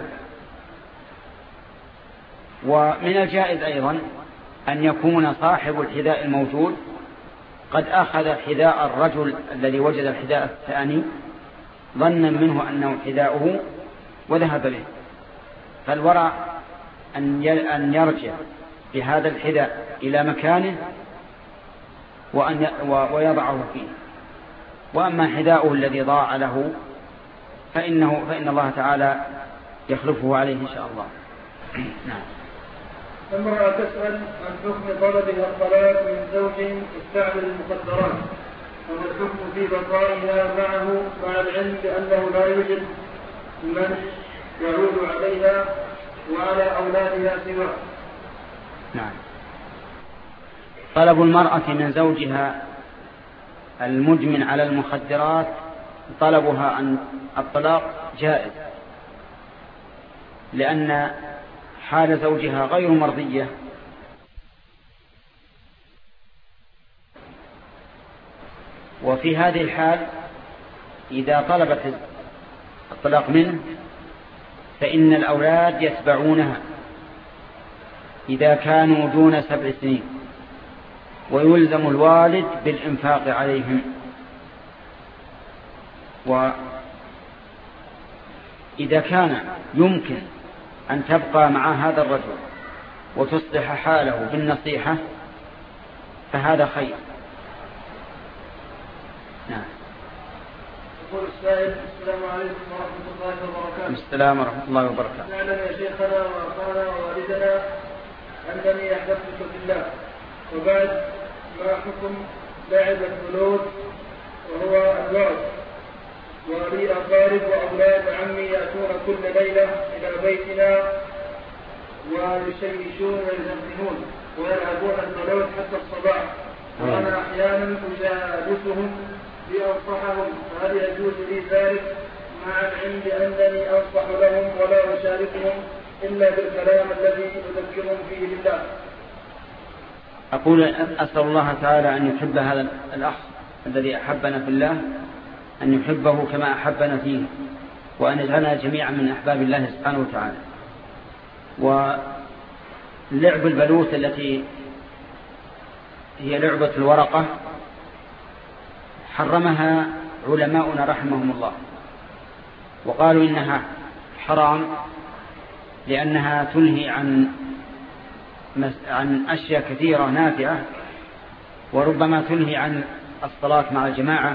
ومن الجائز أيضا أن يكون صاحب الحذاء الموجود قد أخذ حذاء الرجل الذي وجد الحذاء الثاني ظنا منه أنه حذاؤه وذهب به، فالورع أن يرجع بهذا الحذاء إلى مكانه وأن ويضعه فيه. وأما حذاؤه الذي ضاع له فإنه فإن الله تعالى يخلفه عليه إن شاء الله. نعم. امرأة تسأل عن حكم طلبها الطلاق من زوج يستعمل المخدرات، وما الحكم في بقائها معه مع العلم بأنه لا يوجد من يعود عليها وعلى أولادها سواه؟ نعم. طلب المرأة من زوجها المدمن على المخدرات طلبها عن الطلاق جائز، لأن حال زوجها غير مرضية، وفي هذه الحال إذا طلبت الطلاق منه فإن الأولاد يتبعونها إذا كانوا دون سبع سنين، ويلزم الوالد بالإنفاق عليهم. وإذا كان يمكن أن تبقى مع هذا الرجل وتصلح حاله بالنصيحة فهذا خير. نعم. يقول السائل: السلام عليكم ورحمة الله وبركاته. السلام ورحمة الله وبركاته. نعلم يا شيخنا وأخانا ووالدنا أنني أحببتك بالله، وبعد ما حكم لعب الفلوس وهو الوعد، ولي أقارب وأولاد عمي يأتون كل ليلة إلى بيتنا ويشيشون ويزمزمون ويلعبون الفلوس حتى الصباح، وأنا أحيانا أجالسهم لأنصحهم، فهل يجوز لي ذلك مع العلم بأنني أنصح لهم ولا أشاركهم إلا بالكلام الذي أذكرهم فيه بالله؟ أقول أسأل الله تعالى أن يحب هذا الأخ الذي أحبنا في الله، أن يحبه كما أحبنا فيه، وأن يجعلنا جميعا من أحباب الله سبحانه وتعالى. ولعب البلوث التي هي لعبة الورقة حرمها علماؤنا رحمهم الله، وقالوا إنها حرام لأنها تنهي عن عن أشياء كثيرة نافعة، وربما تنهي عن الصلاة مع الجماعة،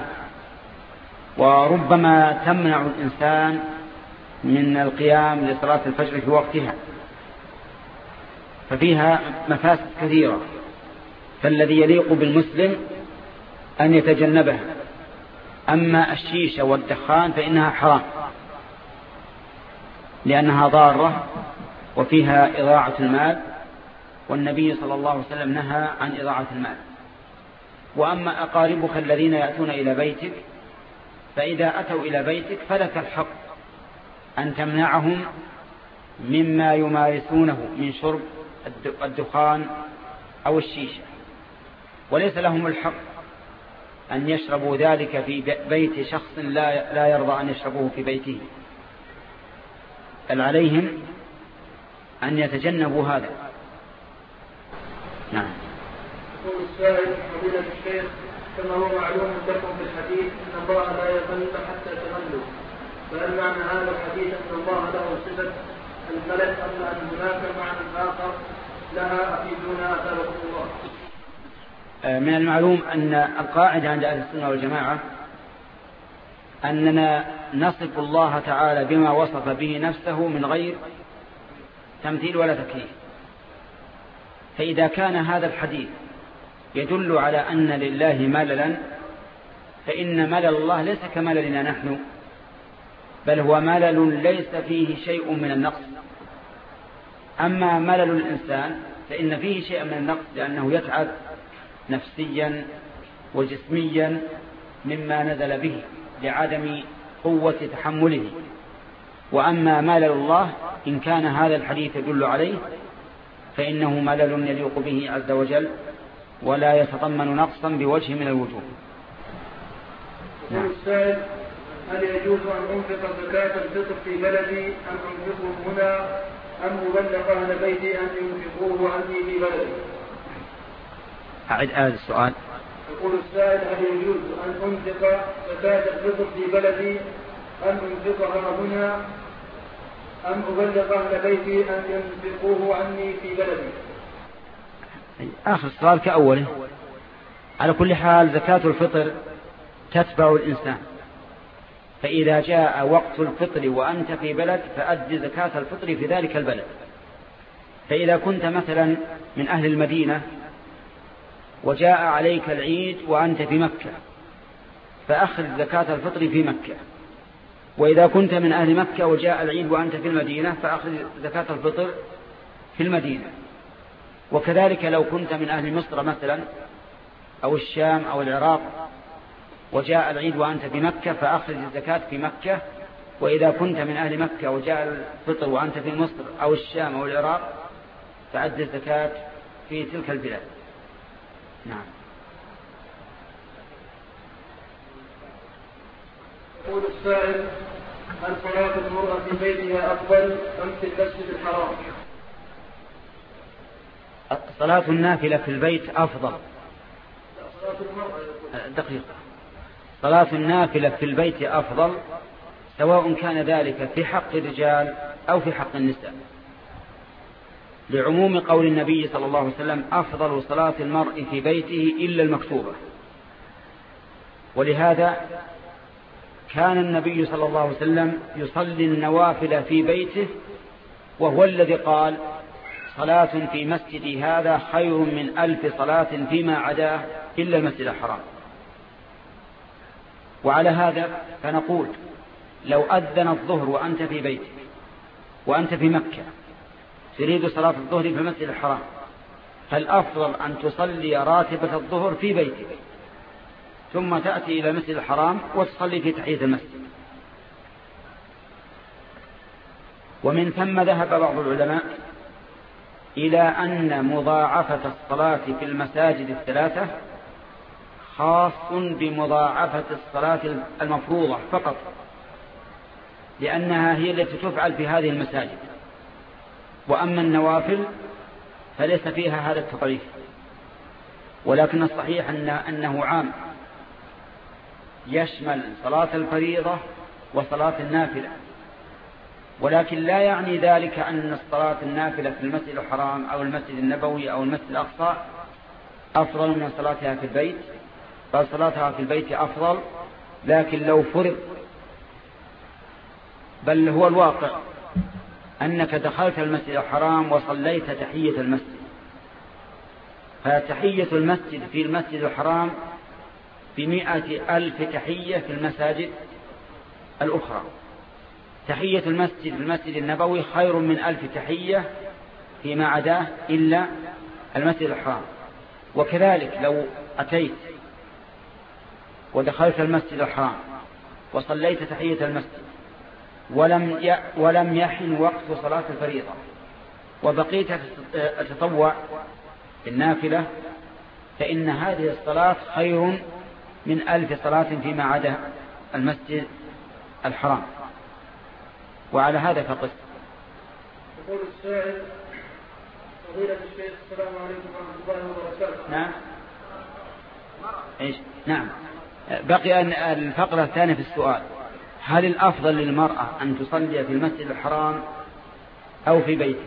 وربما تمنع الإنسان من القيام لصلاة الفجر في وقتها، ففيها مفاسد كثيرة. فالذي يليق بالمسلم أن يتجنبها. أما الشيشة والدخان فإنها حرام لأنها ضارة وفيها إضاعة المال، والنبي صلى الله عليه وسلم نهى عن إضاعة المال. وأما أقاربك الذين يأتون إلى بيتك فإذا أتوا إلى بيتك فلك الحق أن تمنعهم مما يمارسونه من شرب الدخان أو الشيشة، وليس لهم الحق أن يشربوا ذلك في بيت شخص لا لا يرضى أن يشربوه في بيته، بل عليهم أن يتجنبوا هذا. نعم. يقول السائل: فضيلة الشيخ، كما هو معلوم لكم في الحديث أن الله لا يظل حتى تملوا، فهل معنى هذا الحديث أن الله له صفة الملك أم أن هناك معنى آخر لها؟ أفيدونا أثابكم الله. من المعلوم أن القاعدة عند أهل السنة والجماعة أننا نصف الله تعالى بما وصف به نفسه من غير تمثيل ولا تكييف. فإذا كان هذا الحديث يدل على أن لله مللا فإن ملل الله ليس كمللنا نحن، بل هو ملل ليس فيه شيء من النقص. أما ملل الإنسان فإن فيه شيء من النقص لأنه يتعب نفسيا وجسميا مما نزل به لعدم قوة تحمله. وأما ملل الله إن كان هذا الحديث يدل عليه فإنه ملل يليق به عز وجل ولا يتضمن نقصا بوجه من الوجوه. يقول السائل: هل يجوز أن أنفق زكاة الفطر في بلدي أم أنفقه هنا أم أبلغ أهل بيتي أن ينفقوه عني في بلدي؟ أعد هذا السؤال. يقول السائل: هل يجوز أن أنفق زكاة الفطر في بلدي أم أنفقها هنا أم أبلغ أهل بيتي أن ينفقوه عني في بلدي؟ آخر السؤال كأوله. على كل حال زكاة الفطر تتبع الإنسان، فإذا جاء وقت الفطر وأنت في بلد فأد زكاة الفطر في ذلك البلد، فإذا كنت مثلا من أهل المدينة وجاء عليك العيد وأنت في مكة فأخذ زكاة الفطر في مكة، وإذا كنت من أهل مكة وجاء العيد وأنت في المدينة فأخذ زكاة الفطر في المدينة. وكذلك لو كنت من أهل مصر مثلا أو الشام أو العراق وجاء العيد وأنت في مكة فأخذ الزكاة في مكة، وإذا كنت من أهل مكة وجاء الفطر وأنت في مصر أو الشام أو العراق فأد الزكاة في تلك البلاد. نعم. يقول السائل: هل صلاة المرأة في بيتها أفضل أم في المسجد الحرام؟ صلاة النافلة في البيت أفضل. صلاة المرأة دقيقة. صلاة النافلة في البيت أفضل سواء كان ذلك في حق الرجال أو في حق النساء، لعموم قول النبي صلى الله عليه وسلم: أفضل صلاة المرء في بيته إلا المكتوبة. ولهذا كان النبي صلى الله عليه وسلم يصلي النوافل في بيته، وهو الذي قال: صلاة في مسجدي هذا خير من ألف صلاة فيما عداه إلا المسجد الحرام. وعلى هذا فنقول: لو أذن الظهر وأنت في بيتك وأنت في مكة تريد صلاة الظهر في المسجد الحرام، فالأفضل أن تصلي راتبة الظهر في بيتك ثم تأتي إلى المسجد الحرام وتصلي في تحية المسجد. ومن ثم ذهب بعض العلماء إلى أن مضاعفة الصلاة في المساجد الثلاثة خاص بمضاعفة الصلاة المفروضة فقط، لأنها هي التي تفعل في هذه المساجد، وأما النوافل فليس فيها هذا التضعيف. ولكن الصحيح أن أنه عام يشمل صلاة الفريضة وصلاة النافلة، ولكن لا يعني ذلك أن الصلاة النافلة في المسجد الحرام أو المسجد النبوي أو المسجد الأقصى أفضل من صلاتها في البيت، بل صلاتها في البيت أفضل. لكن لو فرض، بل هو الواقع، أنك دخلت المسجد الحرام وصليت تحية المسجد، فتحية المسجد في المسجد الحرام بمئة ألف تحية في المساجد الأخرى. تحية المسجد في المسجد النبوي خير من ألف تحية فيما عداه إلا المسجد الحرام. وكذلك لو أتيت ودخلت المسجد الحرام وصليت تحية المسجد ولم ولم يحن وقت صلاة الفريضة وبقيت تتطوع بالنافلة، فإن هذه الصلاة خير من ألف صلاة فيما عدا المسجد الحرام. وعلى هذا فقط. يقول السائل: فضيلة الشيخ، السلام عليكم ورحمة الله وبركاته. نعم. إيش؟ نعم. بقي أن الفقرة الثانية في السؤال: هل الأفضل للمرأة أن تصلي في المسجد الحرام أو في بيتها؟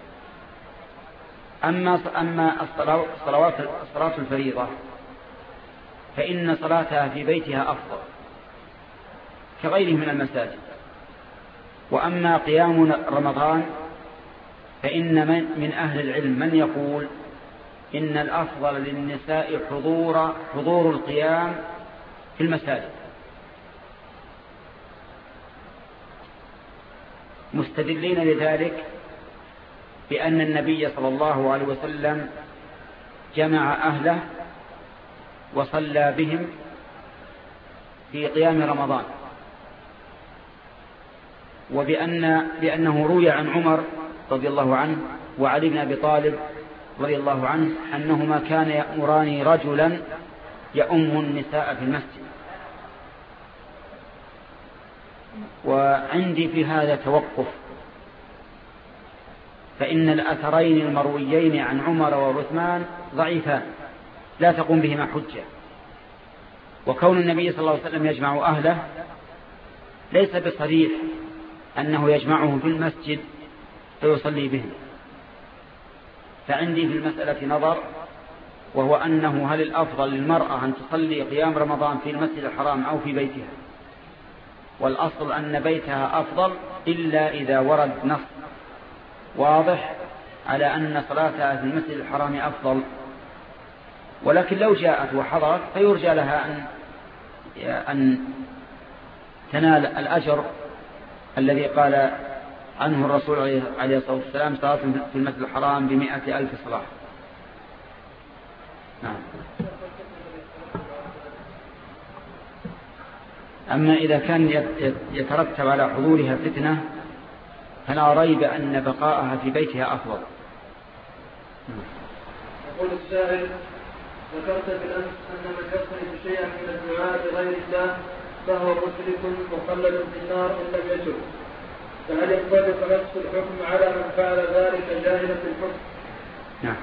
أما أما الصلوات الصلاة الفريضة فإن صلاتها في بيتها أفضل كغيره من المساجد. وأما قيام رمضان فإن من, من أهل العلم من يقول إن الأفضل للنساء حضور حضور القيام في المساجد، مستدلين لذلك بأن النبي صلى الله عليه وسلم جمع أهله وصلى بهم في قيام رمضان، وبأن بأنه روي عن عمر رضي الله عنه وعلي بن أبي طالب رضي الله عنه أنهما كان يأمران رجلا يؤم النساء في المسجد. وعندي في هذا توقف، فإن الأثرين المرويين عن عمر وعثمان ضعيفان لا تقوم بهما حجة، وكون النبي صلى الله عليه وسلم يجمع أهله ليس بصريح أنه يجمعهم في المسجد فيصلي بهم. فعندي في المسألة نظر، وهو أنه هل الأفضل للمرأة أن تصلي قيام رمضان في المسجد الحرام أو في بيتها؟ والأصل أن بيتها أفضل إلا إذا ورد نص واضح على أن صلاتها في المسجد الحرام أفضل، ولكن لو جاءت وحضرت فيرجى لها أن أن تنال الأجر الذي قال عنه الرسول عليه الصلاة والسلام: صلاة في المسجد الحرام بمئة ألف صلاة. نعم. أما إذا كان يترتب على حضورها فتنة فلا ريب أن بقاءها في بيتها أفضل. يقول السائل: ذكرت بالأمس أن من يصرف شيئا من الدعاء لغير الله فهو مشرك مخلد في النار إن لم يتب، فهل ينطبق نفس الحكم على من فعل ذلك جاهلا بالحكم؟ نعم.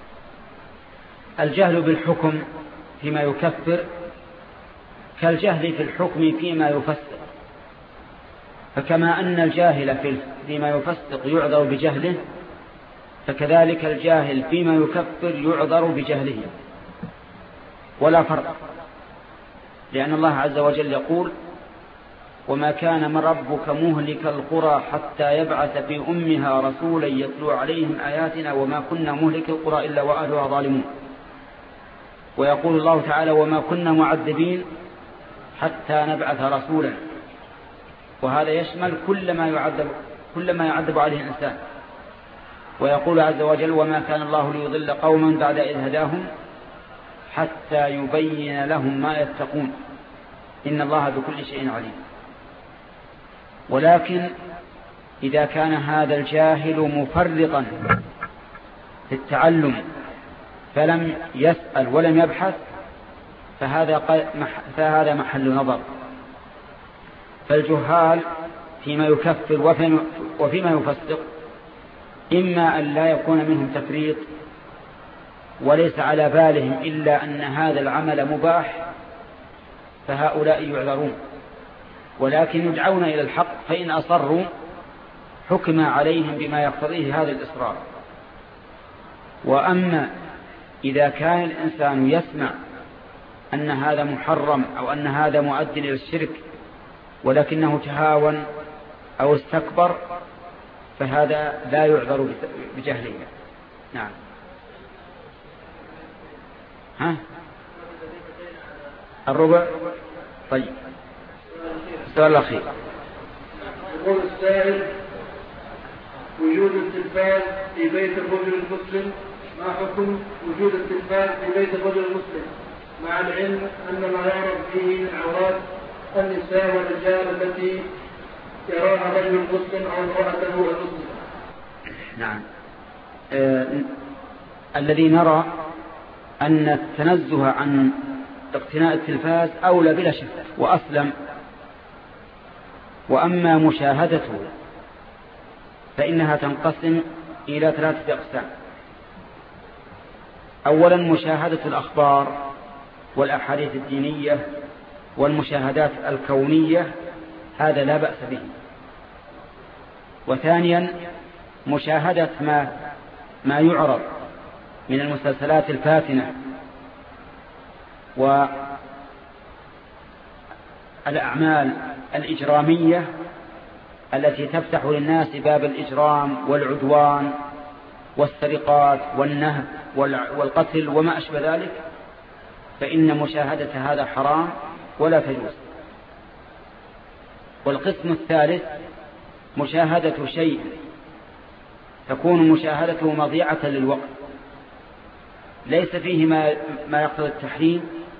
الجهل بالحكم فيما يكفر كالجهل في الحكم فيما يفسق، فكما أن الجاهل فيما يفسق يعذر بجهله، فكذلك الجاهل فيما يكفر يعذر بجهله، ولا فرق، لأن الله عز وجل يقول: وما كان من ربك مهلك القرى حتى يبعث في أمها رسولا يتلو عليهم آياتنا وما كنا مهلك القرى إلا وأهلها ظالمون. ويقول الله تعالى: وما كنا معذبين حتى نبعث رسولا، وهذا يشمل كل ما يعذب كل ما يعذب عليه الإنسان. ويقول عز وجل: وما كان الله ليضل قوما بعد إذ هداهم حتى يبين لهم ما يتقون إن الله بكل شيء عليم. ولكن إذا كان هذا الجاهل مفرطا في التعلم فلم يسأل ولم يبحث فهذا فهذا محل نظر. فالجهال فيما يكفر وفيما يفسق إما أن لا يكون منهم تفريط وليس على بالهم إلا أن هذا العمل مباح، فهؤلاء يعذرون، ولكن يدعون إلى الحق، فإن أصروا حكم عليهم بما يقتضيه هذا الإصرار. وأما إذا كان الإنسان يسمع أن هذا محرم أو أن هذا مؤدي إلى الشرك ولكنه تهاون أو استكبر فهذا لا يعذر بجهله. نعم. ها الربع. طيب، السؤال الأخير. يقول السائل: وجود التلفاز في بيت الرجل المسلم، ما حكم وجود التلفاز في بيت الرجل المسلم مع العلم أن ما يعرض فيه من عورات النساء والرجال التي يراها رجل مسلم أو امرأته المسلمة؟ نعم. آه الذي نرى أن التنزه عن اقتناء التلفاز أولى بلا شك وأسلم. وأما مشاهدته فإنها تنقسم إلى ثلاثة أقسام. أولا مشاهدة الأخبار والأحاديث الدينية والمشاهدات الكونية، هذا لا بأس به. وثانيا مشاهدة ما ما يعرض من المسلسلات الفاتنة والأعمال الإجرامية التي تفتح للناس باب الإجرام والعدوان والسرقات والنهب والقتل وما أشبه ذلك، فإن مشاهدة هذا حرام ولا تجوز. والقسم الثالث مشاهدة شيء تكون مشاهدته مضيعة للوقت، ليس فيه ما ما يقتضي التحريم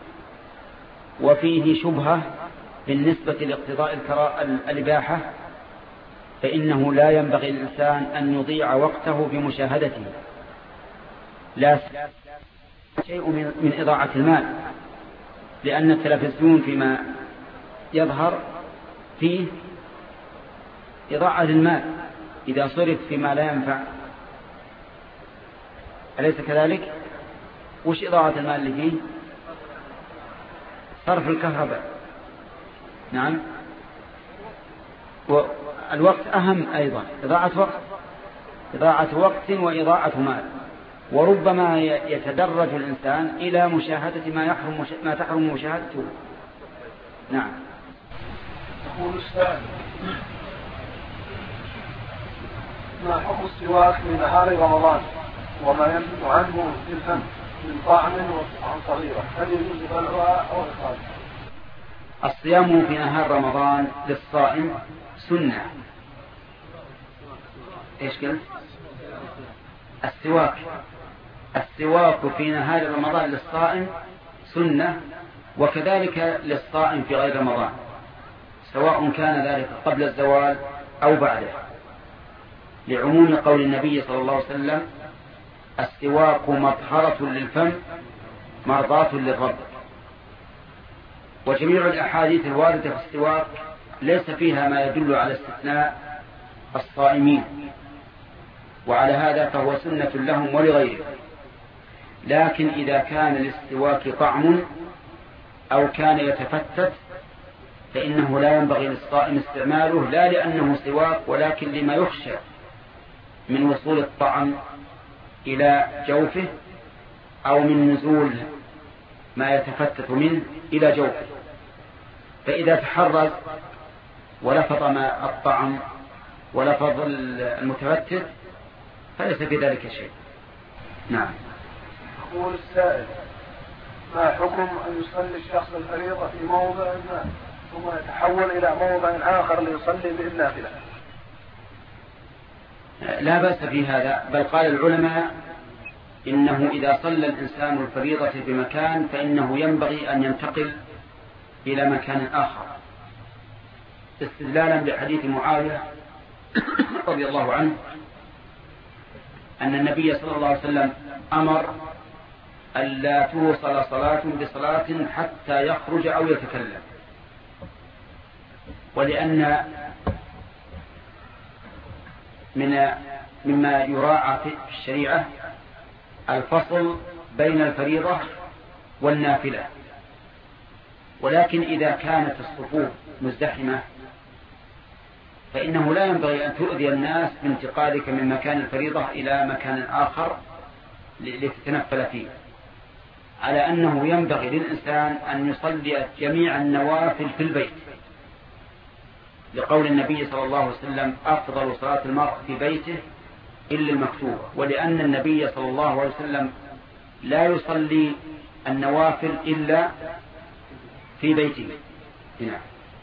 وفيه شبهة بالنسبة لاقتضاء الإباحة، فإنه لا ينبغي الإنسان أن يضيع وقته بمشاهدته. لا شيء من إضاعة المال، لأن التلفزيون فيما يظهر فيه إضاعة للمال إذا صرف فيما لا ينفع، أليس كذلك؟ وش إضاعة المال اللي فيه؟ صرف الكهرباء. نعم. والوقت أهم أيضا، إضاعة وقت إضاعة وقت وإضاعة مال. وربما يتدرج الإنسان إلى مشاهدة ما يحرم ما تحرم مشاهدته. نعم. يقول السائل: ما حكم السواك في نهار رمضان وما ينبت عنه في الفم من طعم وعن صغيرة، هل يجوز بلعها أو إخراجها؟ الصيام في نهار رمضان للصائم سنة. إيش قلت؟ السواك السواك في نهار رمضان للصائم سنة، وكذلك للصائم في غير رمضان، سواء كان ذلك قبل الزوال أو بعده، لعموم قول النبي صلى الله عليه وسلم: السواك مطهرة للفم مرضاة للرب. وجميع الأحاديث الواردة في السواك ليس فيها ما يدل على استثناء الصائمين، وعلى هذا فهو سنة لهم ولغيرهم. لكن إذا كان للسواك طعم أو كان يتفتت فإنه لا ينبغي للصائم استعماله، لا لأنه سواك ولكن لما يخشى من وصول الطعم إلى جوفه أو من نزول ما يتفتت منه إلى جوفه. فإذا تحرز ولفظ ما الطعم ولفظ المتفتت فليس في ذلك شيء. نعم. يقول السائل: ما حكم أن يصلي الشخص الفريضة في موضع ما ثم يتحول إلى موضع آخر ليصلي بالنافلة؟ لا بأس في هذا، بل قال العلماء إنه إذا صلى الإنسان الفريضة بمكان فإنه ينبغي أن ينتقل إلى مكان آخر، استدلالا بحديث معاوية رضي الله عنه أن النبي صلى الله عليه وسلم أمر ألا توصل صلاة بصلاة حتى يخرج أو يتكلم. ولأن من مما يراعى في الشريعة الفصل بين الفريضة والنافلة، ولكن إذا كانت الصفوف مزدحمة فإنه لا ينبغي أن تؤذي الناس بانتقالك من مكان الفريضة إلى مكان آخر لتتنفل فيه، على أنه ينبغي للإنسان أن يصلي جميع النوافل في البيت، لقول النبي صلى الله عليه وسلم: أفضل صلاة المرء في بيته إلا المكتوبة. ولأن النبي صلى الله عليه وسلم لا يصلي النوافل إلا في بيته. هنا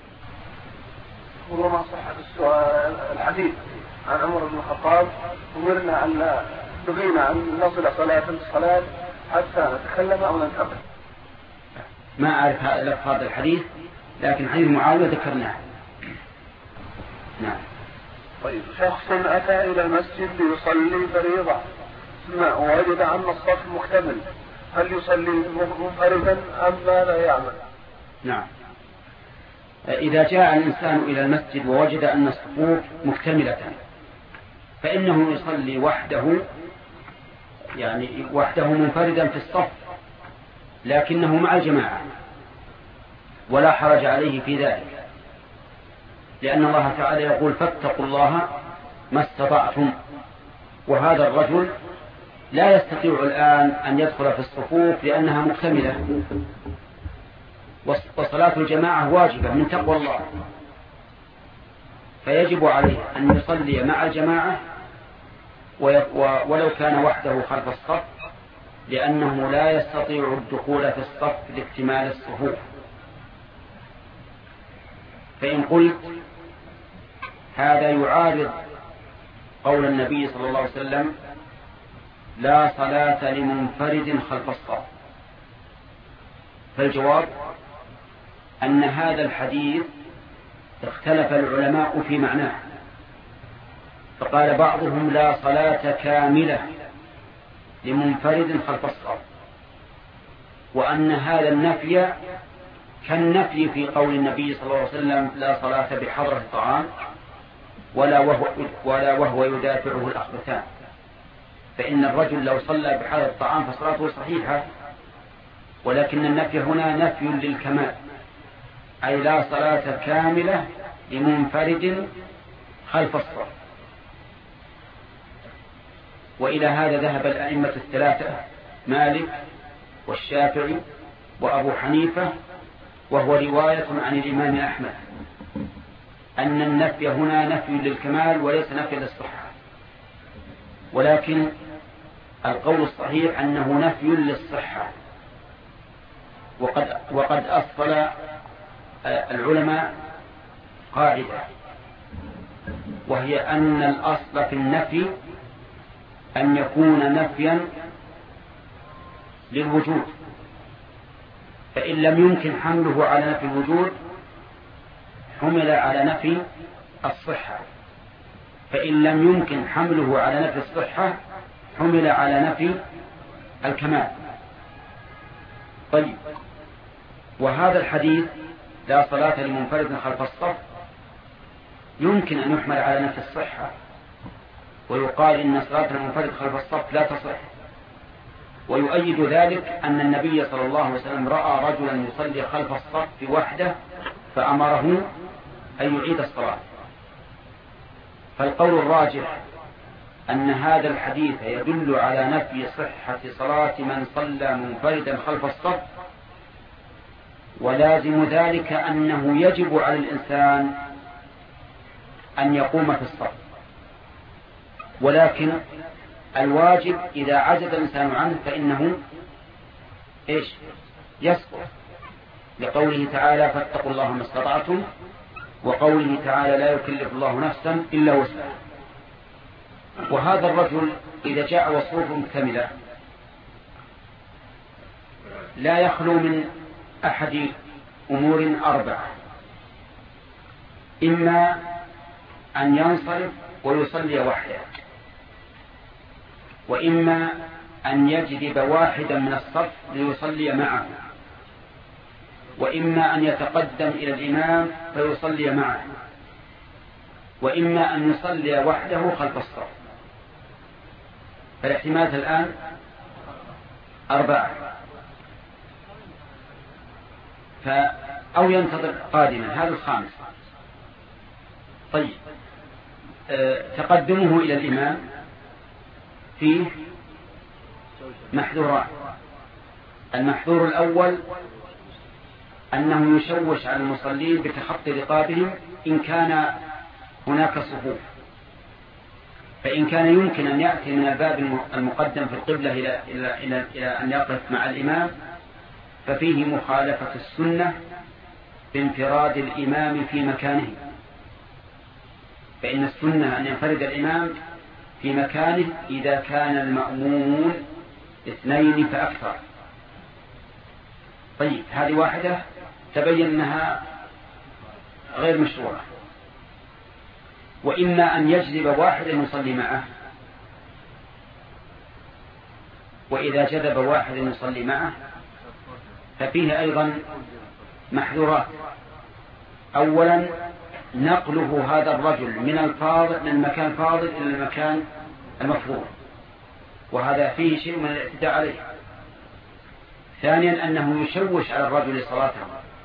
ورما صحة السؤال الحديث عن عمر بن الخطاب: أمرنا أن لا نبغينا أن نصل صلاة الصلاة حتى نتكلم أو ننتقل. ما أعرف هذا الحديث، لكن حديث معاوية ذكرناه. نعم. طيب، شخص أتى إلى المسجد ليصلي فريضة ثم وجد أن الصف مكتمل، هل يصلي منفردا أم ماذا يعمل؟ نعم. إذا جاء الإنسان إلى المسجد ووجد أن الصفوف مكتملة فإنه يصلي وحده، يعني وحده منفردا في الصف، لكنه مع الجماعة، ولا حرج عليه في ذلك، لأن الله تعالى يقول: فاتقوا الله ما استطعتم. وهذا الرجل لا يستطيع الآن أن يدخل في الصفوف لأنها مكتملة، وصلاة الجماعة واجبة من تقوى الله، فيجب عليه أن يصلي مع الجماعة ولو كان وحده خلف الصف، لأنه لا يستطيع الدخول في الصف لاكتمال الصفوف. فإن قلت هذا يعارض قول النبي صلى الله عليه وسلم: لا صلاة لمنفرد خلف الصف، فالجواب أن هذا الحديث اختلف العلماء في معناه، فقال بعضهم: لا صلاة كاملة لمنفرد خلف الصف، وأن هذا النفي كالنفي في قول النبي صلى الله عليه وسلم: لا صلاة بحضرة الطعام ولا وهو, ولا وهو يدافعه الأخبثان. فإن الرجل لو صلى بحضرة الطعام فصلاته صحيحة، ولكن النفي هنا نفي للكمال، أي لا صلاة كاملة لمنفرد خلف الصف. وإلى هذا ذهب الأئمة الثلاثة: مالك والشافعي وأبو حنيفة، وهو رواية عن الإمام أحمد، أن النفي هنا نفي للكمال وليس نفي للصحة. ولكن القول الصحيح أنه نفي للصحة. وقد, وقد أصل العلماء قاعدة، وهي أن الأصل في النفي أن يكون نفيا للوجود، فإن لم يمكن حمله على نفي الوجود حمل على نفي الصحة، فإن لم يمكن حمله على نفي الصحة حمل على نفي الكمال. طيب، وهذا الحديث لا صلاة لمنفرد خلف الصف يمكن أن يحمل على نفي الصحة، ويقال إن صلاة المنفرد خلف الصف لا تصح. ويؤيد ذلك أن النبي صلى الله عليه وسلم رأى رجلا يصلي خلف الصف وحده فأمره أن يعيد الصلاة. فالقول الراجح أن هذا الحديث يدل على نفي صحة صلاة من صلى منفردا خلف الصف، ولازم ذلك أنه يجب على الإنسان أن يقوم في الصف، ولكن الواجب إذا عجز الإنسان عنه فإنه إيش يسقط، لقوله تعالى فاتقوا الله ما استطعتم، وقوله تعالى لا يكلف الله نفسا إلا وسعها. وهذا الرجل إذا جاء وصوف مكتملة لا يخلو من أحد أمور أربعة: إما أن ينصرف ويصلي وحده، وإما أن يجذب واحدا من الصف ليصلي معه، وإما أن يتقدم إلى الإمام فيصلي معه، وإما أن يصلي وحده خلف الصف. فالاحتمالات الآن أربعة، ف أو ينتظر قادما، هذا الخامس. طيب، أه تقدمه إلى الإمام فيه محذوران. المحذور الأول أنه يشوش على المصلين بتخطي رقابهم إن كان هناك صفوف، فإن كان يمكن أن يأتي من الباب المقدم في القبلة إلى, إلى, إلى, إلى أن يقف مع الإمام ففيه مخالفة السنة بانفراد الإمام في مكانه، فإن السنة أن ينفرد الإمام في مكانه إذا كان المأمومون اثنين فأكثر. طيب، هذه واحدة تبين أنها غير مشروعة. وإما أن يجذب واحدا يصلي معه، وإذا جذب واحدا يصلي معه ففيه أيضا محذورات. أولا، نقله هذا الرجل من الفاضل من المكان الفاضل إلى المكان المفضول، وهذا فيه شيء من الاعتداء عليه. ثانيا، أنه يشوش على الرجل صلاته.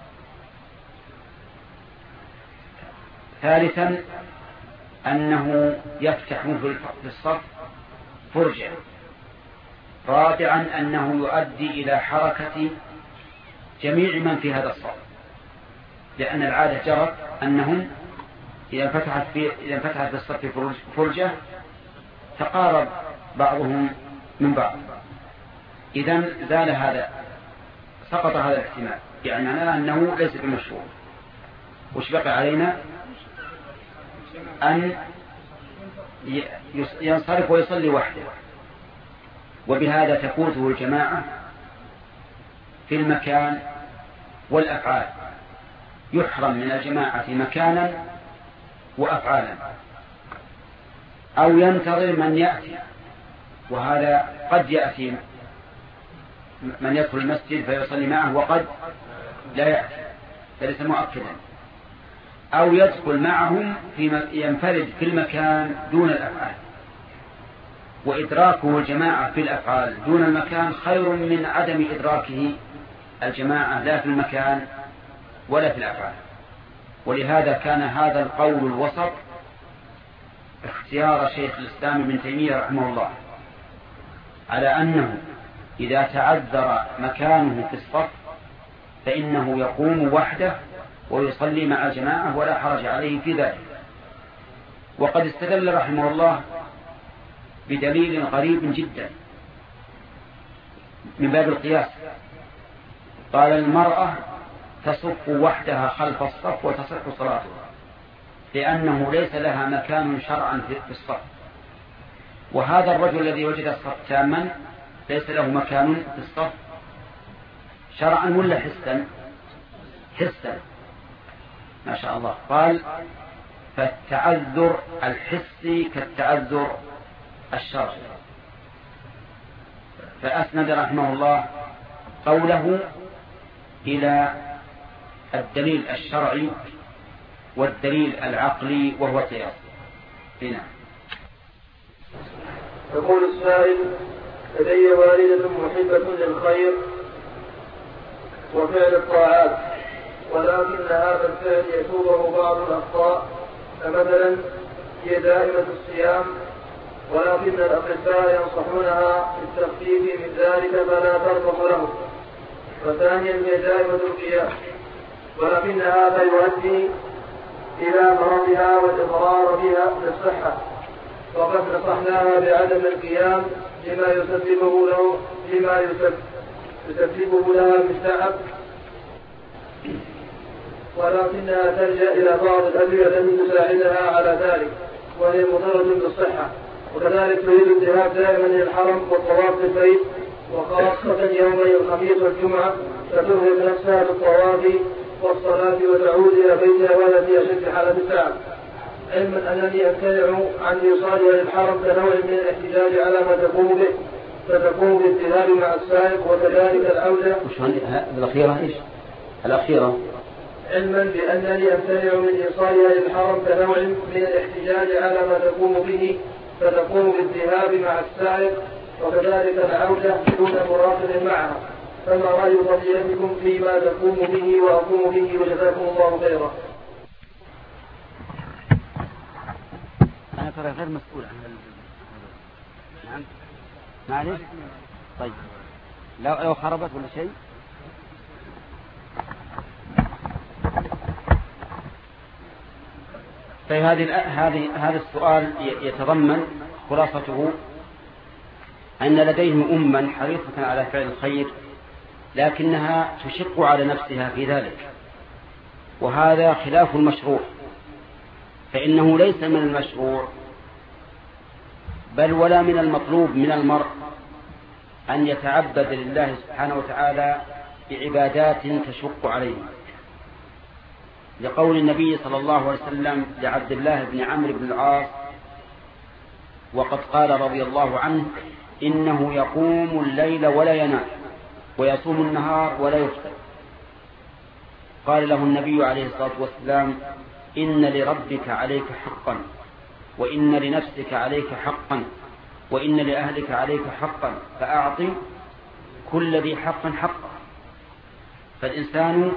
ثالثا، أنه يفتح في الصف فرجة. رابعا، أنه يؤدي إلى حركة جميع من في هذا الصف، لأن العادة جرت أنهم إذا فتحت في إذا فتحت في الصف فرجة تقارب بعضهم من بعض. إذن زال هذا، سقط هذا الاحتمال، يعني معناه أنه ليس بمشروع. وش بقى علينا؟ أن ينصرف ويصلي وحده، وبهذا تفوته الجماعة في المكان والأفعال، يحرم من الجماعة مكانا وأفعالا. أو ينتظر من يأتي، وهذا قد يأتي من يدخل المسجد فيصلي معه وقد لا يأتي، فليس مؤكدا. أو يدخل معهم في ينفرد في المكان دون الأفعال، وإدراكه الجماعة في الأفعال دون المكان خير من عدم إدراكه الجماعة لا في المكان ولا في الأفعال. ولهذا كان هذا القول الوسط اختيار شيخ الإسلام ابن تيمية رحمه الله، على أنه إذا تعذر مكانه في الصف فإنه يقوم وحده ويصلي مع الجماعة ولا حرج عليه في ذلك. وقد استدل رحمه الله بدليل غريب جدا من باب القياس. قال المرأة تصف وحدها خلف الصف وتصح صلاتها لأنه ليس لها مكان شرعا في الصف، وهذا الرجل الذي وجد الصف تاما ليس له مكان في الصف شرعا ولا حسا؟ حسا، ما شاء الله. قال فالتعذر الحسي كالتعذر الشرعي، فأسند رحمه الله قوله إلى الدليل الشرعي والدليل العقلي وهو القياس. هنا يقول السائل: لدي والدة محبة للخير وفعل الطاعات، ولكن هذا الفعل يسوغه بعض الأخطاء، فمثلا هي دائمة الصيام ولكن الأطباء ينصحونها بالتخفيف من ذلك فلا ترفض له. وثانيا هي دائمة القيام ولكن هذا يؤدي إلى مرضها والإضرار بها بالصحة، وقد نصحناها بعدم القيام لما يسببه له لما يسببه لها من تعب، ولكنها تلجأ إلى بعض الأدوية التي تساعدها على ذلك وهي مضرة بالصحة. وكذلك تريد الذهاب دائما إلى الحرم والطواف بالبيت وخاصة يومي الخميس والجمعة، فترهق نفسها بالطواف والصلاة وتعود إلى بيتها وهي في أشد حالة التعب، علما أنني أمتنع عن إيصالها للحرم كنوع من الاحتجاج على ما تقوم به، فتقوم بالذهاب مع السائق وكذلك العودة. الأخيرة إيش؟ الأخيرة علما بأنني أمتنع من إيصالها للحرم كنوع من الاحتجاج على ما تقوم به، فتقوم بالذهاب مع السائق وكذلك العودة دون مراقب معها. فما رأي فضيلتكم فيما تقوم به وأقوم به وجزاكم الله خيرا. أنا ترى غير مسؤول عن هذا. نعم معلش. طيب لو لو خربت ولا شيء. طيب هذه هذه هذا السؤال يتضمن خلاصته أن لديهم أما حريصة على فعل الخير لكنها تشق على نفسها في ذلك، وهذا خلاف المشروع، فإنه ليس من المشروع بل ولا من المطلوب من المرء أن يتعبد لله سبحانه وتعالى بعبادات تشق عليه، لقول النبي صلى الله عليه وسلم لعبد الله بن عمرو بن العاص وقد قال رضي الله عنه: إنه يقوم الليل ولا ينام ويصوم النهار ولا يفطر. قال له النبي عليه الصلاة والسلام: إن لربك عليك حقا، وإن لنفسك عليك حقا، وإن لأهلك عليك حقا، فأعطي كل ذي حق حقه. فالإنسان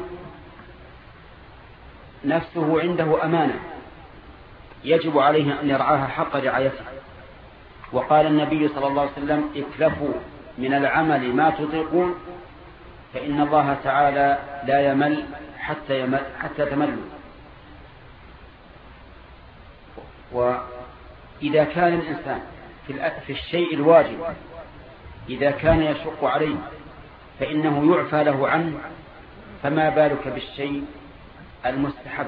نفسه عنده أمانة يجب عليه أن يرعاها حق رعايته. وقال النبي صلى الله عليه وسلم: اكلفوا من العمل ما تطيقون فإن الله تعالى لا يمل حتى, يمل حتى تملوا. وإذا كان الإنسان في الشيء الواجب إذا كان يشق عليه فإنه يعفى له عنه، فما بالك بالشيء المستحب؟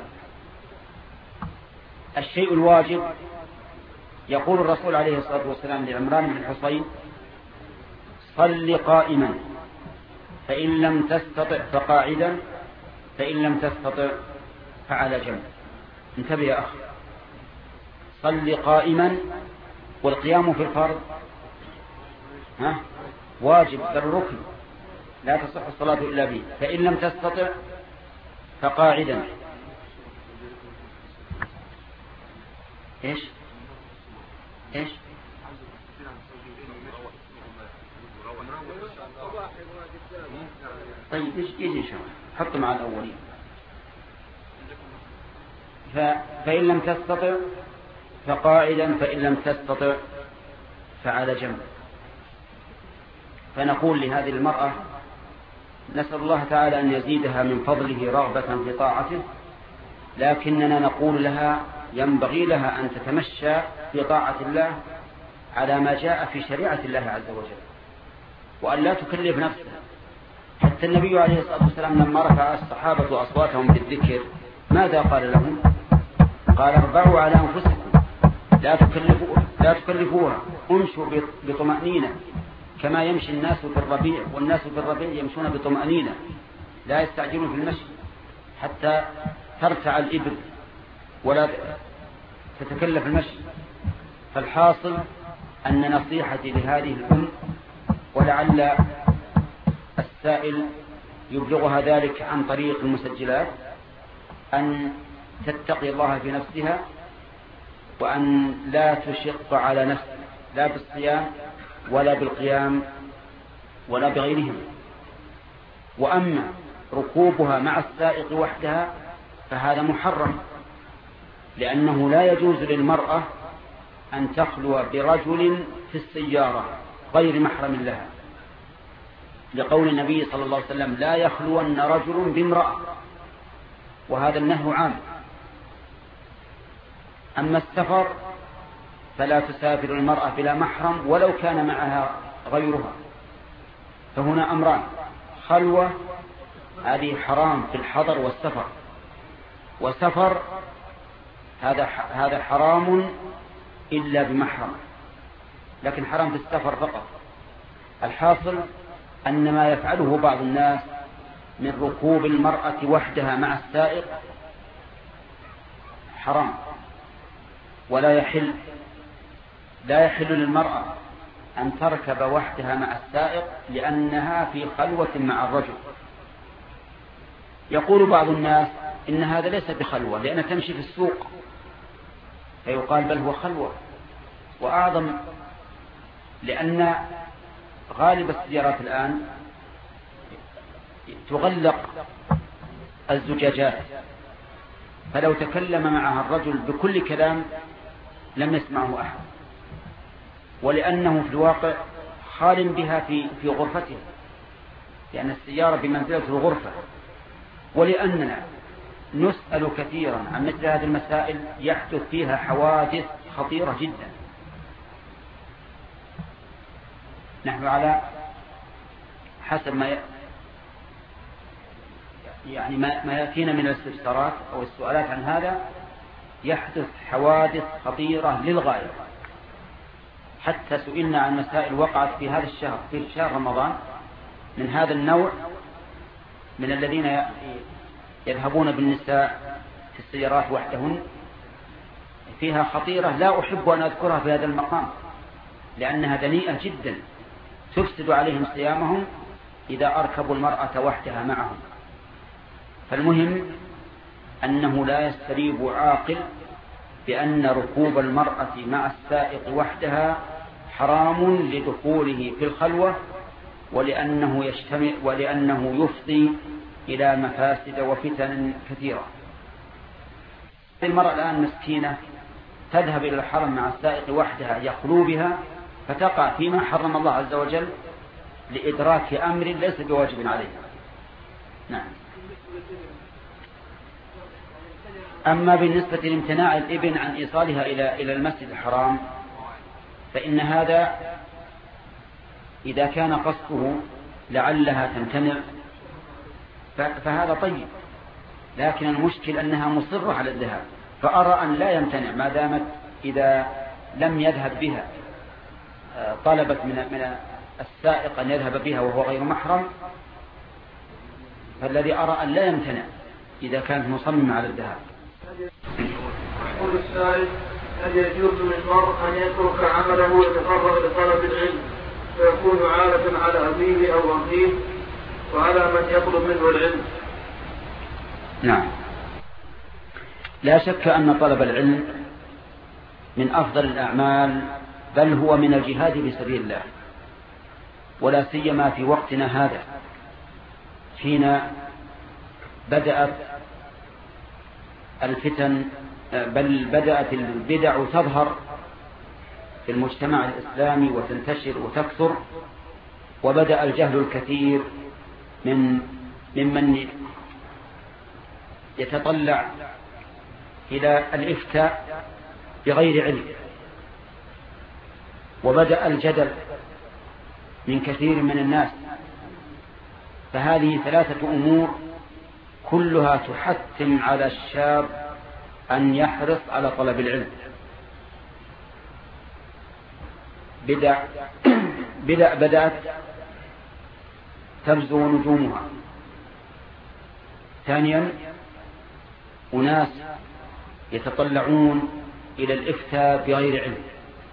الشيء الواجب يقول الرسول عليه الصلاة والسلام لعمران بن الحصين: صل قائما فإن لم تستطع فقاعدا فإن لم تستطع فعلى جنب. انتبه يا أخي، صل قائما، والقيام في الفرض ها واجب بالركن لا تصح الصلاة إلا به، فإن لم تستطع فقاعدا. إيش إيش طيب إيش يجي إن شاء الله حط مع الأولين. ف... فإن لم تستطع فقاعدا فإن لم تستطع فعلى جنب. فنقول لهذه المرأة: نسأل الله تعالى أن يزيدها من فضله رغبة في طاعته، لكننا نقول لها: ينبغي لها أن تتمشى في طاعة الله على ما جاء في شريعة الله عز وجل، وأن لا تكلف نفسها. حتى النبي عليه الصلاة والسلام لما رفع الصحابة أصواتهم بالذكر ماذا قال لهم؟ قال اربعوا على أنفسكم، لا تكلفوا لا تكلفوها، امشوا بطمأنينة كما يمشي الناس في الربيع، والناس في الربيع يمشون بطمأنينة لا يستعجلون في المشي حتى ترتع الإبل ولا تتكلف المشي. فالحاصل أن نصيحتي لهذه الأم، ولعل السائل يبلغها ذلك عن طريق المسجلات، أن تتقي الله في نفسها، وأن لا تشق على نفسها لا بالصيام ولا بالقيام ولا بغيرهم. وأما ركوبها مع السائق وحدها فهذا محرم، لأنه لا يجوز للمرأة أن تخلو برجل في السيارة غير محرم لها، لقول النبي صلى الله عليه وسلم لا يخلون رجل بامرأة، وهذا النهي عام. أما السفر فلا تسافر المرأة بلا محرم ولو كان معها غيرها. فهنا أمران: خلوة هذه حرام في الحضر والسفر، وسفر هذا هذا حرام إلا بمحرم، لكن حرام في السفر فقط. الحاصل أن ما يفعله بعض الناس من ركوب المرأة وحدها مع السائق حرام، ولا يحل لا يحل للمرأة أن تركب وحدها مع السائق لأنها في خلوة مع الرجل. يقول بعض الناس إن هذا ليس بخلوة لأنها تمشي في السوق، فيقال بل هو خلوة. وأعظم لأن غالب السيارات الآن تغلق الزجاجات، فلو تكلم معها الرجل بكل كلام لم يسمعه أحد، ولأنه في الواقع خال بها في في غرفته، لأن السيارة بمنزلة الغرفة. ولأننا نسأل كثيرا عن مثل هذه المسائل يحدث فيها حوادث خطيرة جدا. نحن على حسب ما يعني ما, ما يأتينا من الاستفسارات أو السؤالات عن هذا يحدث حوادث خطيرة للغاية. حتى سئلنا عن مسائل وقعت في هذا الشهر في شهر رمضان من هذا النوع، من الذين يذهبون بالنساء في السيارات وحدهن، فيها خطيرة لا أحب أن أذكرها في هذا المقام لأنها دنيئة جدا تفسد عليهم صيامهم إذا أركبوا المرأة وحدها معهم. فالمهم أنه لا يستريب عاقل بأن ركوب المرأة مع السائق وحدها حرام لدخوله في الخلوة، ولأنه يجتمع ولأنه يفضي إلى مفاسد وفتن كثيرة. المرأة الآن مسكينة تذهب إلى الحرم مع السائق وحدها يخلو بها، فتقع فيما حرم الله عز وجل لإدراك أمر ليس بواجب عليها. نعم. أما بالنسبة لامتناع الابن عن إيصالها إلى إلى المسجد الحرام فإن هذا إذا كان قصده لعلها تمتنع فهذا طيب، لكن المشكل أنها مصرة على الذهاب، فأرى أن لا يمتنع ما دامت إذا لم يذهب بها طلبت من من السائق أن يذهب بها وهو غير محرم، فالذي أرى أن لا يمتنع إذا كانت مصممة على الذهاب. يقول السائل: هل يجوز للمرء أن يترك عمله ويتفرغ لطلب العلم فيكون عالة على أبيه أو أخيه وعلى من يطلب منه العلم؟ نعم، لا شك أن طلب العلم من أفضل الأعمال، بل هو من الجهاد في سبيل الله، ولا سيما في وقتنا هذا حين بدأت الفتن بل بدأت البدع تظهر في المجتمع الإسلامي وتنتشر وتكثر، وبدأ الجهل الكثير من ممن يتطلع إلى الإفتاء بغير علم. وبدأ الجدل من كثير من الناس. فهذه ثلاثة أمور كلها تحتم على الشاب أن يحرص على طلب العلم. بدع بدع بدأت تبزغ نجومها. ثانيا أناس يتطلعون إلى الإفتاء بغير علم.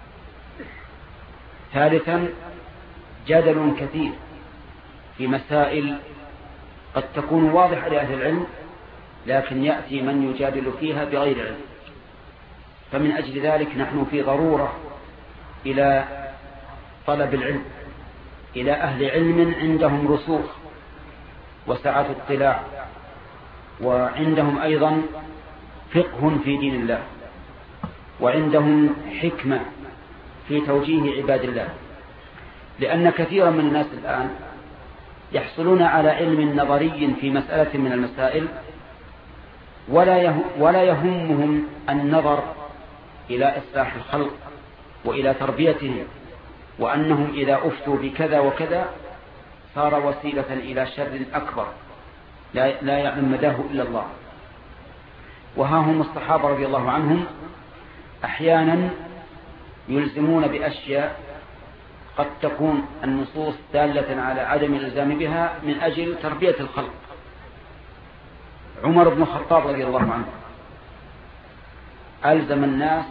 ثالثا جدل كثير في مسائل قد تكون واضحة لأهل العلم لكن يأتي من يجادل فيها بغير علم. فمن أجل ذلك نحن في ضرورة إلى طلب العلم، إلى أهل علم عندهم رسوخ وسعة اطلاع، وعندهم أيضا فقه في دين الله، وعندهم حكمة في توجيه عباد الله. لأن كثيرا من الناس الآن يحصلون على علم نظري في مسألة من المسائل ولا يهمهم النظر إلى إصلاح الخلق وإلى تربيتهم، وأنهم إذا أفتوا بكذا وكذا صار وسيلة إلى شر أكبر لا يعلم مداه إلا الله. وها هم الصحابة رضي الله عنهم أحيانا يلزمون بأشياء قد تكون النصوص دالة على عدم الإلزام بها من أجل تربية الخلق. عمر بن الخطاب رضي الله عنه ألزم الناس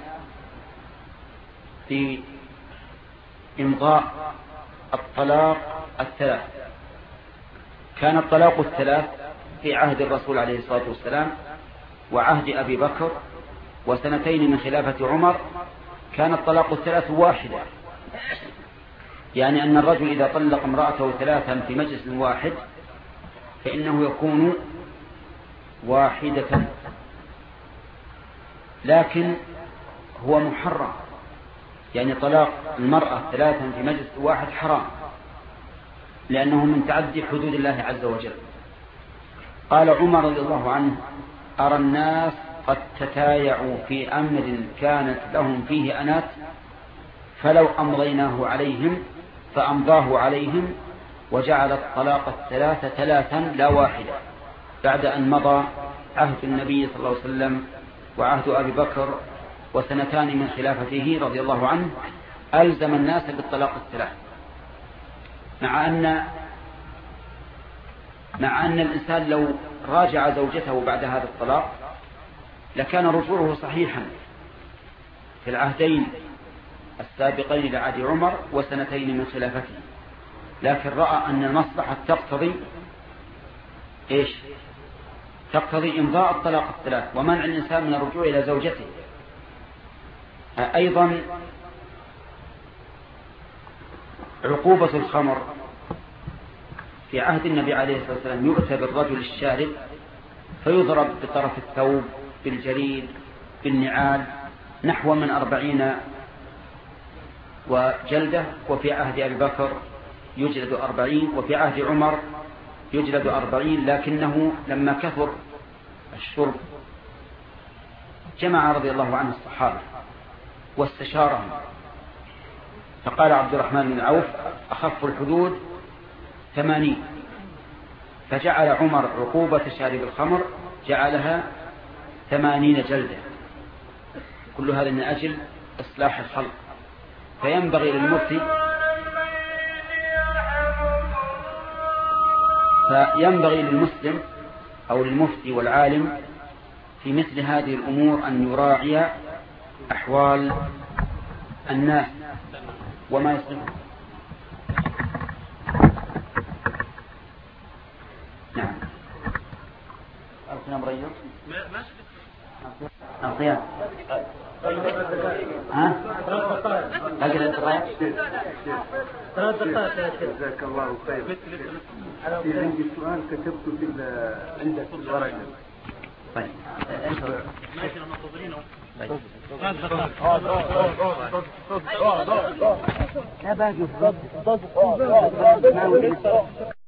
في إمضاء الطلاق الثلاث. كان الطلاق الثلاث في عهد الرسول عليه الصلاة والسلام وعهد أبي بكر وسنتين من خلافة عمر كان الطلاق الثلاث واحدة، يعني أن الرجل إذا طلق امرأته ثلاثا في مجلس واحد فإنه يكون واحدة، لكن هو محرم، يعني طلاق المرأة ثلاثا في مجلس واحد حرام لأنه من تعدي حدود الله عز وجل. قال عمر رضي الله عنه أرى الناس قد تتايعوا في أمر كانت لهم فيه أنات فلو أمضيناه عليهم فأمضاه عليهم وجعل الطلاق الثلاثة ثلاثا لا واحدة بعد أن مضى عهد النبي صلى الله عليه وسلم وعهد أبي بكر وسنتان من خلافته رضي الله عنه ألزم الناس بالطلاق الثلاث، مع أن مع أن الإنسان لو راجع زوجته بعد هذا الطلاق لكان رجوعه صحيحا في العهدين السابقين لعهد عمر وسنتين من خلافته، لكن رأى أن المصلحة تقتضي إيش؟ تقتضي إمضاء الطلاق الثلاث ومنع الإنسان من الرجوع إلى زوجته. أيضا عقوبة الخمر في عهد النبي عليه الصلاة والسلام يؤتى بالرجل الشارب فيضرب بطرف الثوب بالجريد بالنعال نحو من أربعين وجلدة، وفي عهد أبي بكر يجلد أربعين، وفي عهد عمر يجلد أربعين، لكنه لما كثر الشرب جمع رضي الله عنه الصحابة واستشارهم فقال عبد الرحمن بن عوف أخف الحدود ثمانين، فجعل عمر عقوبة شارب الخمر جعلها ثمانين جلدة. كل هذا من أجل إصلاح الخلق. فينبغي للمفتي فينبغي للمسلم أو للمفتي والعالم في مثل هذه الأمور أن يراعي أحوال الناس وما يصلحهم. نعم. القيام ريض القيام ها؟ أجل القيام ثلاث دقائق. جزاك الله خير. في عندي سؤال كتبته في عندك الورقة. طيب. ماشي المنتظرين. طيب. لا باقي.